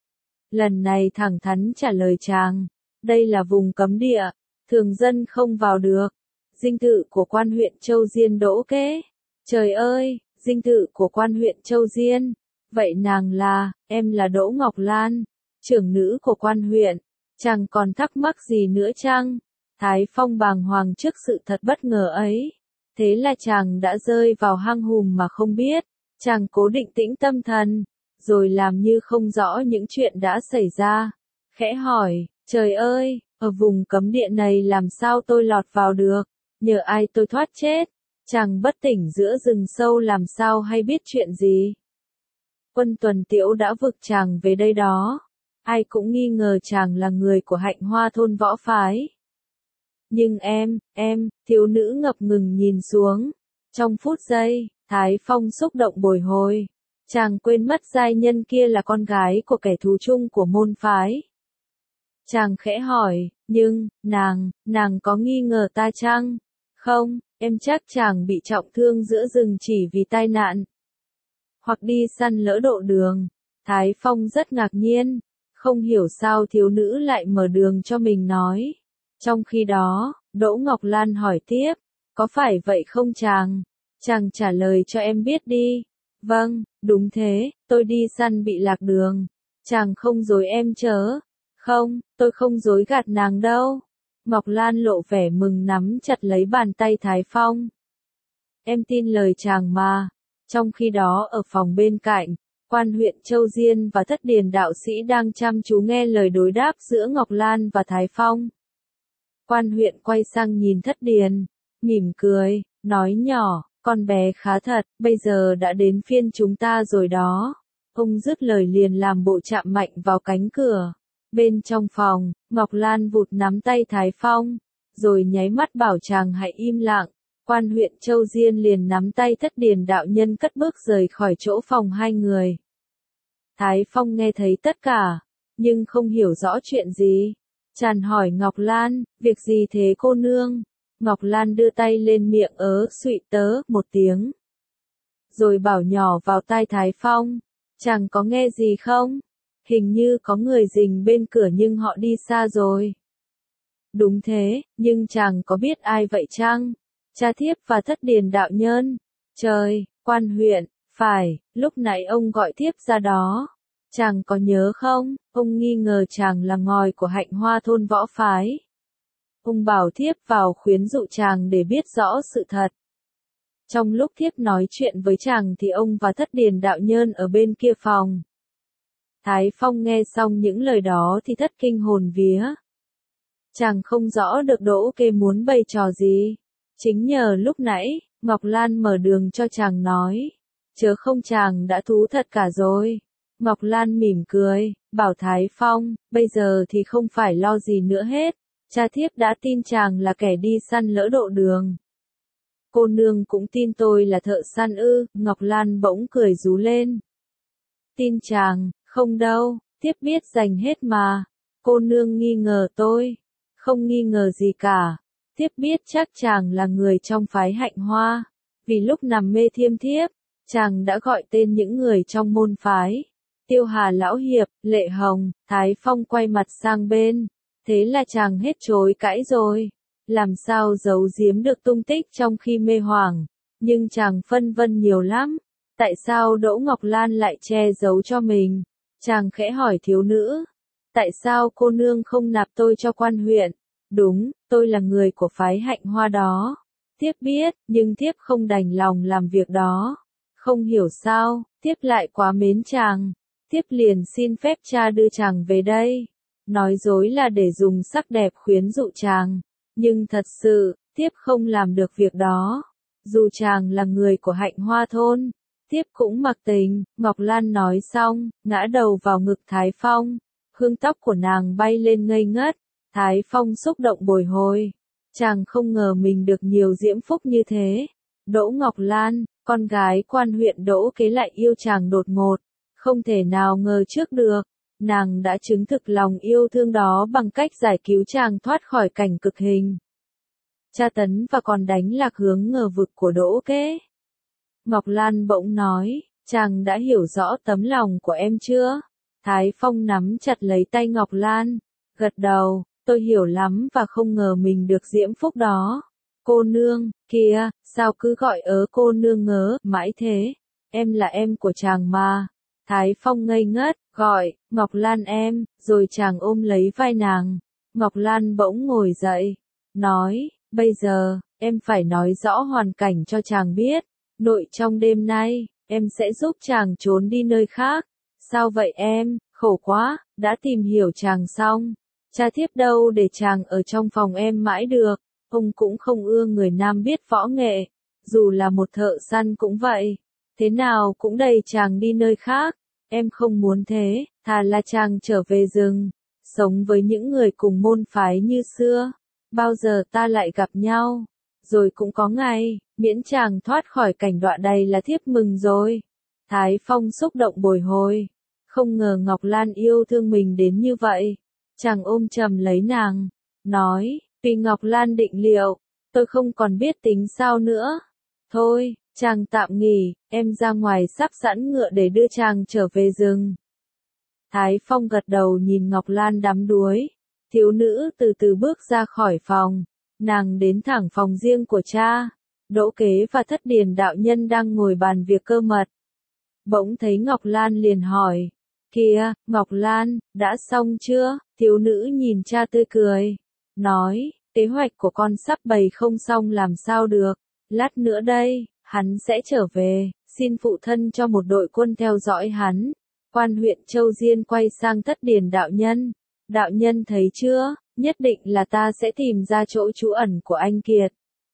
lần này thẳng thắn trả lời chàng. Đây là vùng cấm địa, thường dân không vào được. Dinh thự của quan huyện Châu Diên Đỗ Kế. Trời ơi, dinh thự của quan huyện Châu Diên. Vậy nàng là, em là Đỗ Ngọc Lan, trưởng nữ của quan huyện. Chàng còn thắc mắc gì nữa chăng? Thái Phong bàng hoàng trước sự thật bất ngờ ấy. Thế là chàng đã rơi vào hang hùm mà không biết. Chàng cố định tĩnh tâm thần, rồi làm như không rõ những chuyện đã xảy ra. Khẽ hỏi, trời ơi, ở vùng cấm địa này làm sao tôi lọt vào được? Nhờ ai tôi thoát chết? Chàng bất tỉnh giữa rừng sâu làm sao hay biết chuyện gì? Quân Tuần Tiễu đã vực chàng về đây đó. Ai cũng nghi ngờ chàng là người của Hạnh Hoa thôn võ phái. Nhưng em, em, thiếu nữ ngập ngừng nhìn xuống. Trong phút giây, Thái Phong xúc động bồi hồi. Chàng quên mất giai nhân kia là con gái của kẻ thù chung của môn phái. Chàng khẽ hỏi, nhưng, nàng, nàng có nghi ngờ ta chăng? Không, em chắc chàng bị trọng thương giữa rừng chỉ vì tai nạn. Hoặc đi săn lỡ độ đường. Thái Phong rất ngạc nhiên. Không hiểu sao thiếu nữ lại mở đường cho mình nói. Trong khi đó, Đỗ Ngọc Lan hỏi tiếp, có phải vậy không chàng? Chàng trả lời cho em biết đi. Vâng, đúng thế, tôi đi săn bị lạc đường. Chàng không dối em chớ. Không, tôi không dối gạt nàng đâu. Ngọc Lan lộ vẻ mừng nắm chặt lấy bàn tay Thái Phong. Em tin lời chàng mà. Trong khi đó ở phòng bên cạnh, quan huyện Châu Diên và Thất Điền đạo sĩ đang chăm chú nghe lời đối đáp giữa Ngọc Lan và Thái Phong. Quan huyện quay sang nhìn Thất Điền, mỉm cười, nói nhỏ, con bé khá thật, bây giờ đã đến phiên chúng ta rồi đó. Ông dứt lời liền làm bộ chạm mạnh vào cánh cửa. Bên trong phòng, Ngọc Lan vụt nắm tay Thái Phong, rồi nháy mắt bảo chàng hãy im lặng. Quan huyện Châu Diên liền nắm tay Thất Điền đạo nhân cất bước rời khỏi chỗ phòng hai người. Thái Phong nghe thấy tất cả, nhưng không hiểu rõ chuyện gì. Chàng hỏi Ngọc Lan, việc gì thế cô nương? Ngọc Lan đưa tay lên miệng ớ suỵ tớ một tiếng. Rồi bảo nhỏ vào tai Thái Phong, chàng có nghe gì không? Hình như có người rình bên cửa nhưng họ đi xa rồi. Đúng thế, nhưng chàng có biết ai vậy chăng? Cha thiếp và Thất Điền đạo nhân. Trời, quan huyện, phải, lúc nãy ông gọi thiếp ra đó. Chàng có nhớ không? Ông nghi ngờ chàng là ngòi của Hạnh Hoa thôn võ phái. Ông bảo thiếp vào khuyến dụ chàng để biết rõ sự thật. Trong lúc thiếp nói chuyện với chàng thì ông và Thất Điền đạo nhân ở bên kia phòng. Thái Phong nghe xong những lời đó thì thất kinh hồn vía. Chàng không rõ được Đỗ Kê muốn bày trò gì. Chính nhờ lúc nãy, Ngọc Lan mở đường cho chàng nói. Chớ không chàng đã thú thật cả rồi. Ngọc Lan mỉm cười, bảo Thái Phong, bây giờ thì không phải lo gì nữa hết. Cha thiếp đã tin chàng là kẻ đi săn lỡ độ đường. Cô nương cũng tin tôi là thợ săn ư? Ngọc Lan bỗng cười rú lên. Tin chàng, không đâu, thiếp biết dành hết mà. Cô nương nghi ngờ tôi. Không nghi ngờ gì cả. Thiếp biết chắc chàng là người trong phái Hạnh Hoa. Vì lúc nằm mê thiêm thiếp, chàng đã gọi tên những người trong môn phái. Tiêu Hà Lão Hiệp, Lệ Hồng. Thái Phong quay mặt sang bên. Thế là chàng hết chối cãi rồi. Làm sao giấu giếm được tung tích trong khi mê hoảng. Nhưng chàng phân vân nhiều lắm. Tại sao Đỗ Ngọc Lan lại che giấu cho mình? Chàng khẽ hỏi thiếu nữ. Tại sao cô nương không nạp tôi cho quan huyện? Đúng, tôi là người của phái Hạnh Hoa đó. Thiếp biết, nhưng thiếp không đành lòng làm việc đó. không hiểu sao, tiếp lại quá mến chàng. Tiếp liền xin phép cha đưa chàng về đây. Nói dối là để dùng sắc đẹp khuyến dụ chàng. Nhưng thật sự, tiếp không làm được việc đó. Dù chàng là người của Hạnh Hoa thôn, tiếp cũng mặc tình. Ngọc Lan nói xong, ngã đầu vào ngực Thái Phong. Hương tóc của nàng bay lên ngây ngất. Thái Phong xúc động bồi hồi. Chàng không ngờ mình được nhiều diễm phúc như thế. Đỗ Ngọc Lan, con gái quan huyện Đỗ Kế lại yêu chàng đột ngột. Không thể nào ngờ trước được. Nàng đã chứng thực lòng yêu thương đó bằng cách giải cứu chàng thoát khỏi cảnh cực hình. Tra tấn và còn đánh lạc hướng ngờ vực của Đỗ Kế. Ngọc Lan bỗng nói, chàng đã hiểu rõ tấm lòng của em chưa? Thái Phong nắm chặt lấy tay Ngọc Lan, gật đầu, tôi hiểu lắm và không ngờ mình được diễm phúc đó. Cô nương, kìa, sao cứ gọi ớ cô nương ngớ, mãi thế, em là em của chàng mà. Thái Phong ngây ngất, gọi, Ngọc Lan em, rồi chàng ôm lấy vai nàng. Ngọc Lan bỗng ngồi dậy, nói, bây giờ, em phải nói rõ hoàn cảnh cho chàng biết. Nội trong đêm nay, em sẽ giúp chàng trốn đi nơi khác. Sao vậy em, khổ quá, đã tìm hiểu chàng xong. Cha thiếp đâu để chàng ở trong phòng em mãi được. Ông cũng không ưa người nam biết võ nghệ. Dù là một thợ săn cũng vậy. Thế nào cũng đẩy chàng đi nơi khác. Em không muốn thế, thà là chàng trở về rừng. Sống với những người cùng môn phái như xưa. Bao giờ ta lại gặp nhau. Rồi cũng có ngày, miễn chàng thoát khỏi cảnh đọa đầy là thiếp mừng rồi. Thái Phong xúc động bồi hồi. Không ngờ Ngọc Lan yêu thương mình đến như vậy. Chàng ôm chầm lấy nàng. Nói, vì Ngọc Lan định liệu, tôi không còn biết tính sao nữa. Thôi, chàng tạm nghỉ, em ra ngoài sắp sẵn ngựa để đưa chàng trở về rừng. Thái Phong gật đầu nhìn Ngọc Lan đắm đuối. Thiếu nữ từ từ bước ra khỏi phòng. Nàng đến thẳng phòng riêng của cha. Đỗ Kế và Thất Điền đạo nhân đang ngồi bàn việc cơ mật. Bỗng thấy Ngọc Lan liền hỏi. Kìa, Ngọc Lan, đã xong chưa? Thiếu nữ nhìn cha tươi cười. Nói, kế hoạch của con sắp bày không xong làm sao được. Lát nữa đây, hắn sẽ trở về, xin phụ thân cho một đội quân theo dõi hắn. Quan huyện Châu Diên quay sang Thất Điền đạo nhân. Đạo nhân thấy chưa, nhất định là ta sẽ tìm ra chỗ trú ẩn của anh Kiệt.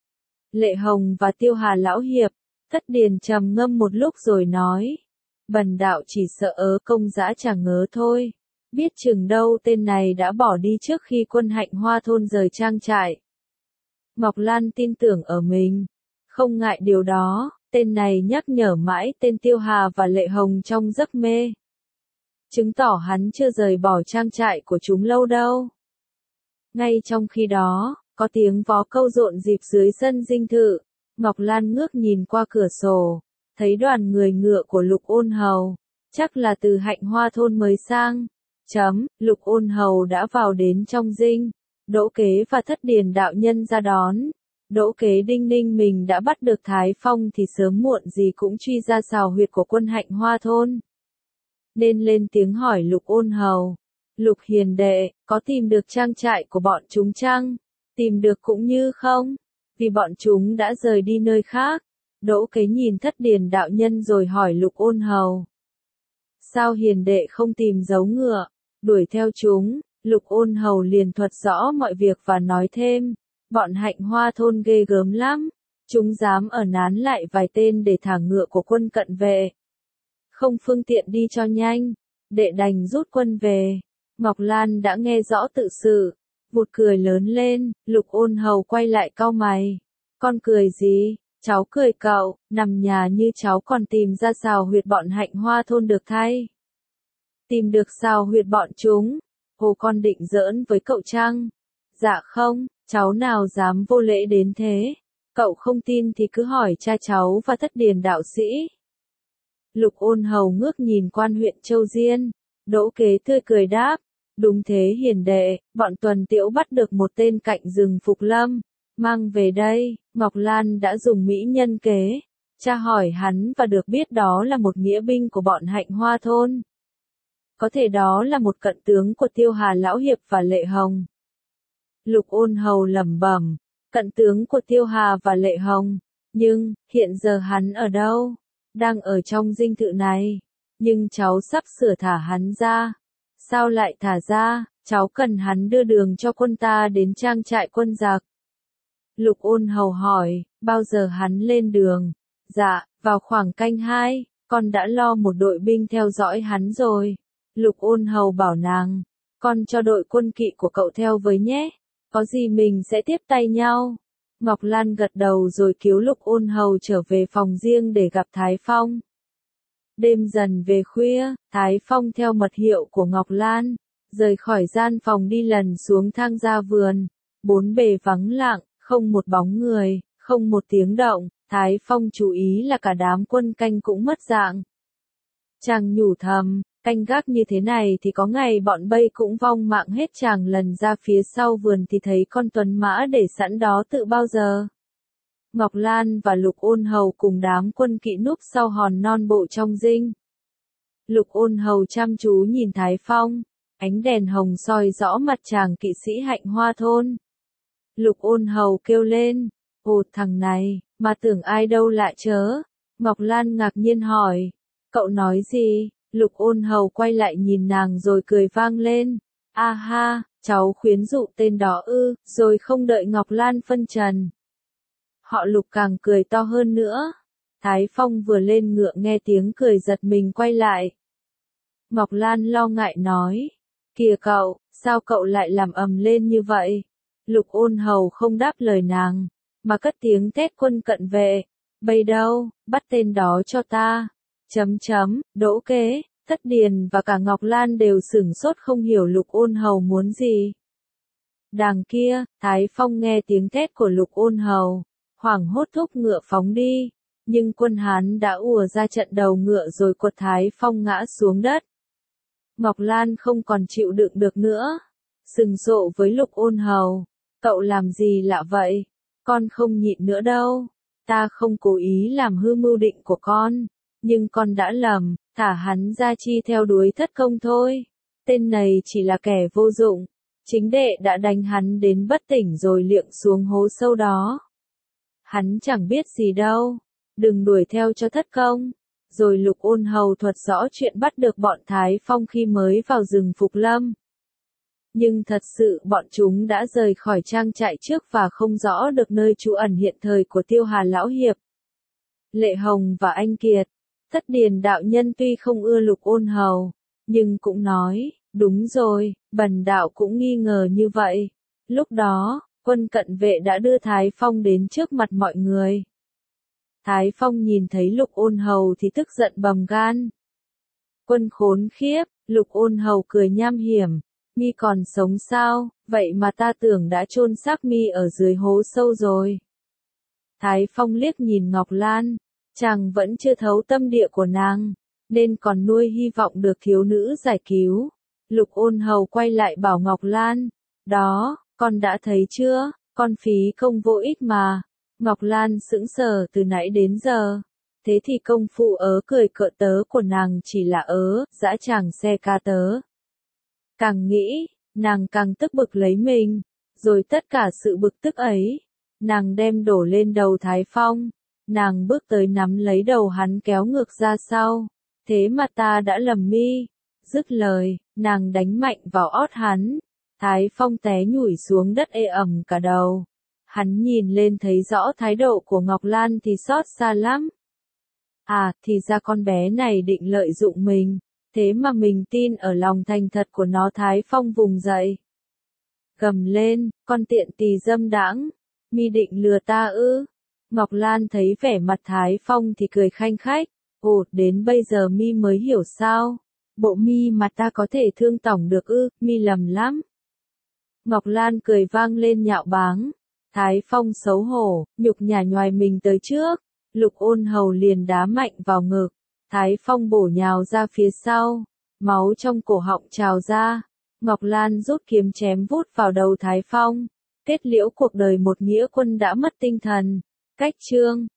Lệ Hồng và Tiêu Hà lão hiệp. Thất Điền trầm ngâm một lúc rồi nói. Bần đạo chỉ sợ ớ công dã chả ngớ thôi. Biết chừng đâu tên này đã bỏ đi trước khi quân Hạnh Hoa thôn rời trang trại. Ngọc Lan tin tưởng ở mình. Không ngại điều đó, tên này nhắc nhở mãi tên Tiêu Hà và Lệ Hồng trong giấc mê. Chứng tỏ hắn chưa rời bỏ trang trại của chúng lâu đâu. Ngay trong khi đó, có tiếng vó câu rộn rịp dưới sân dinh thự. Ngọc Lan ngước nhìn qua cửa sổ, thấy đoàn người ngựa của Lục Ôn Hầu, chắc là từ Hạnh Hoa thôn mới sang. Chấm, Lục Ôn Hầu đã vào đến trong dinh. Đỗ Kế và Thất Điền đạo nhân ra đón. Đỗ Kế đinh ninh mình đã bắt được Thái Phong thì sớm muộn gì cũng truy ra sào huyệt của quân Hạnh Hoa thôn. Nên lên tiếng hỏi Lục Ôn Hầu. Lục hiền đệ, có tìm được trang trại của bọn chúng chăng? Tìm được cũng như không? Vì bọn chúng đã rời đi nơi khác. Đỗ Kế nhìn Thất Điền đạo nhân rồi hỏi Lục Ôn Hầu. Sao hiền đệ không tìm dấu ngựa, đuổi theo chúng? Lục Ôn Hầu liền thuật rõ mọi việc và nói thêm. Bọn Hạnh Hoa thôn ghê gớm lắm. Chúng dám ở nán lại vài tên để thả ngựa của quân cận vệ. Không phương tiện đi cho nhanh. Đệ đành rút quân về. Ngọc Lan đã nghe rõ tự sự. Vụt cười lớn lên. Lục Ôn Hầu quay lại cau mày. Con cười gì? Cháu cười cậu, nằm nhà như cháu còn tìm ra sào huyệt bọn Hạnh Hoa thôn được thay. Tìm được sào huyệt bọn chúng. Hồ con định giỡn với cậu chăng? Dạ không, cháu nào dám vô lễ đến thế. Cậu không tin thì cứ hỏi cha cháu và Thất Điền đạo sĩ. Lục Ôn Hầu ngước nhìn quan huyện Châu Diên. Đỗ Kế tươi cười đáp. Đúng thế hiền đệ, bọn Tuần Tiễu bắt được một tên cạnh rừng Phục Lâm. Mang về đây, Ngọc Lan đã dùng mỹ nhân kế. Cha hỏi hắn và được biết đó là một nghĩa binh của bọn Hạnh Hoa thôn. Có thể đó là một cận tướng của Tiêu Hà lão hiệp và Lệ Hồng. Lục Ôn Hầu lẩm bẩm, cận tướng của Tiêu Hà và Lệ Hồng. Nhưng, hiện giờ hắn ở đâu? đang ở trong dinh thự này, nhưng cháu sắp sửa thả hắn ra. Sao lại thả ra, cháu cần hắn đưa đường cho quân ta đến trang trại quân giặc. Lục Ôn Hầu hỏi, bao giờ hắn lên đường? Dạ, vào khoảng canh hai, con đã lo một đội binh theo dõi hắn rồi. Lục Ôn Hầu bảo nàng, con cho đội quân kỵ của cậu theo với nhé, có gì mình sẽ tiếp tay nhau. Ngọc Lan gật đầu rồi cứu Lục Ôn Hầu trở về phòng riêng để gặp Thái Phong. Đêm dần về khuya, Thái Phong theo mật hiệu của Ngọc Lan, rời khỏi gian phòng đi lần xuống thang ra vườn. Bốn bề vắng lặng, không một bóng người, không một tiếng động, Thái Phong chú ý là cả đám quân canh cũng mất dạng. Chàng nhủ thầm, canh gác như thế này thì có ngày bọn Bây cũng vong mạng hết. Chàng lần ra phía sau vườn thì thấy con tuấn mã để sẵn đó tự bao giờ. Ngọc Lan và Lục Ôn Hầu cùng đám quân kỵ núp sau hòn non bộ trong dinh. Lục Ôn Hầu chăm chú nhìn Thái Phong, ánh đèn hồng soi rõ mặt chàng kỵ sĩ Hạnh Hoa thôn. Lục Ôn Hầu kêu lên, ồ thằng này, mà tưởng ai đâu lại chớ. Ngọc Lan ngạc nhiên hỏi, cậu nói gì? Lục Ôn Hầu quay lại nhìn nàng rồi cười vang lên, a ha, cháu khuyến dụ tên đó ư, rồi không đợi Ngọc Lan phân trần. Họ Lục càng cười to hơn nữa. Thái Phong vừa lên ngựa nghe tiếng cười giật mình quay lại. Ngọc Lan lo ngại nói, kìa cậu, sao cậu lại làm ầm lên như vậy? Lục Ôn Hầu không đáp lời nàng, mà cất tiếng thét quân cận vệ, Bây đâu, bắt tên đó cho ta. Chấm chấm, Đỗ Kế, Tất Điền và cả Ngọc Lan đều sửng sốt không hiểu Lục Ôn Hầu muốn gì. Đằng kia, Thái Phong nghe tiếng thét của Lục Ôn Hầu, hoảng hốt thúc ngựa phóng đi, nhưng quân Hán đã ùa ra trận đầu ngựa rồi quật Thái Phong ngã xuống đất. Ngọc Lan không còn chịu đựng được nữa, sừng sộ với Lục Ôn Hầu, cậu làm gì lạ vậy? Con không nhịn nữa đâu, ta không cố ý làm hư mưu định của con, nhưng con đã lầm, thả hắn ra chi theo đuổi thất công thôi. Tên này chỉ là kẻ vô dụng, chính đệ đã đánh hắn đến bất tỉnh rồi liệng xuống hố sâu đó. Hắn chẳng biết gì đâu, đừng đuổi theo cho thất công. Rồi Lục Ôn Hầu thuật rõ chuyện bắt được bọn Thái Phong khi mới vào rừng Phục Lâm. Nhưng thật sự bọn chúng đã rời khỏi trang trại trước và không rõ được nơi trú ẩn hiện thời của Tiêu Hà Lão Hiệp. Lệ Hồng và Anh Kiệt, Thất Điền đạo nhân tuy không ưa Lục Ôn Hầu, nhưng cũng nói, đúng rồi, Bần đạo cũng nghi ngờ như vậy. Lúc đó, quân cận vệ đã đưa Thái Phong đến trước mặt mọi người. Thái Phong nhìn thấy Lục Ôn Hầu thì tức giận bầm gan. Quân khốn khiếp, Lục Ôn Hầu cười nham hiểm, mi còn sống sao, vậy mà ta tưởng đã chôn xác mi ở dưới hố sâu rồi. Thái Phong liếc nhìn Ngọc Lan, chàng vẫn chưa thấu tâm địa của nàng, nên còn nuôi hy vọng được thiếu nữ giải cứu. Lục Ôn Hầu quay lại bảo Ngọc Lan, đó, con đã thấy chưa, con phí công vô ích mà. Ngọc Lan sững sờ từ nãy đến giờ, thế thì công phu ớ cười cợt tớ của nàng chỉ là ớ, dã tràng xe ca tớ. Càng nghĩ, nàng càng tức bực lấy mình, rồi tất cả sự bực tức ấy, nàng đem đổ lên đầu Thái Phong, nàng bước tới nắm lấy đầu hắn kéo ngược ra sau, thế mà ta đã lầm mi. Dứt lời, nàng đánh mạnh vào ót hắn, Thái Phong té nhủi xuống đất ê ẩm cả đầu. Hắn nhìn lên thấy rõ thái độ của Ngọc Lan thì xót xa lắm. À, thì ra con bé này định lợi dụng mình, thế mà mình tin ở lòng thành thật của nó. Thái Phong vùng dậy, gầm lên, con tiện tỳ dâm đãng, mi định lừa ta ư? Ngọc Lan thấy vẻ mặt Thái Phong thì cười khanh khách, ồ, đến bây giờ mi mới hiểu sao? Bộ mi mà ta có thể thương tỏng được ư, mi lầm lắm. Ngọc Lan cười vang lên nhạo báng. Thái Phong xấu hổ, nhục nhã nhoài mình tới trước, Lục Ôn Hầu liền đá mạnh vào ngực, Thái Phong bổ nhào ra phía sau, máu trong cổ họng trào ra, Ngọc Lan rút kiếm chém vút vào đầu Thái Phong, kết liễu cuộc đời một nghĩa quân đã mất tinh thần. Cách chương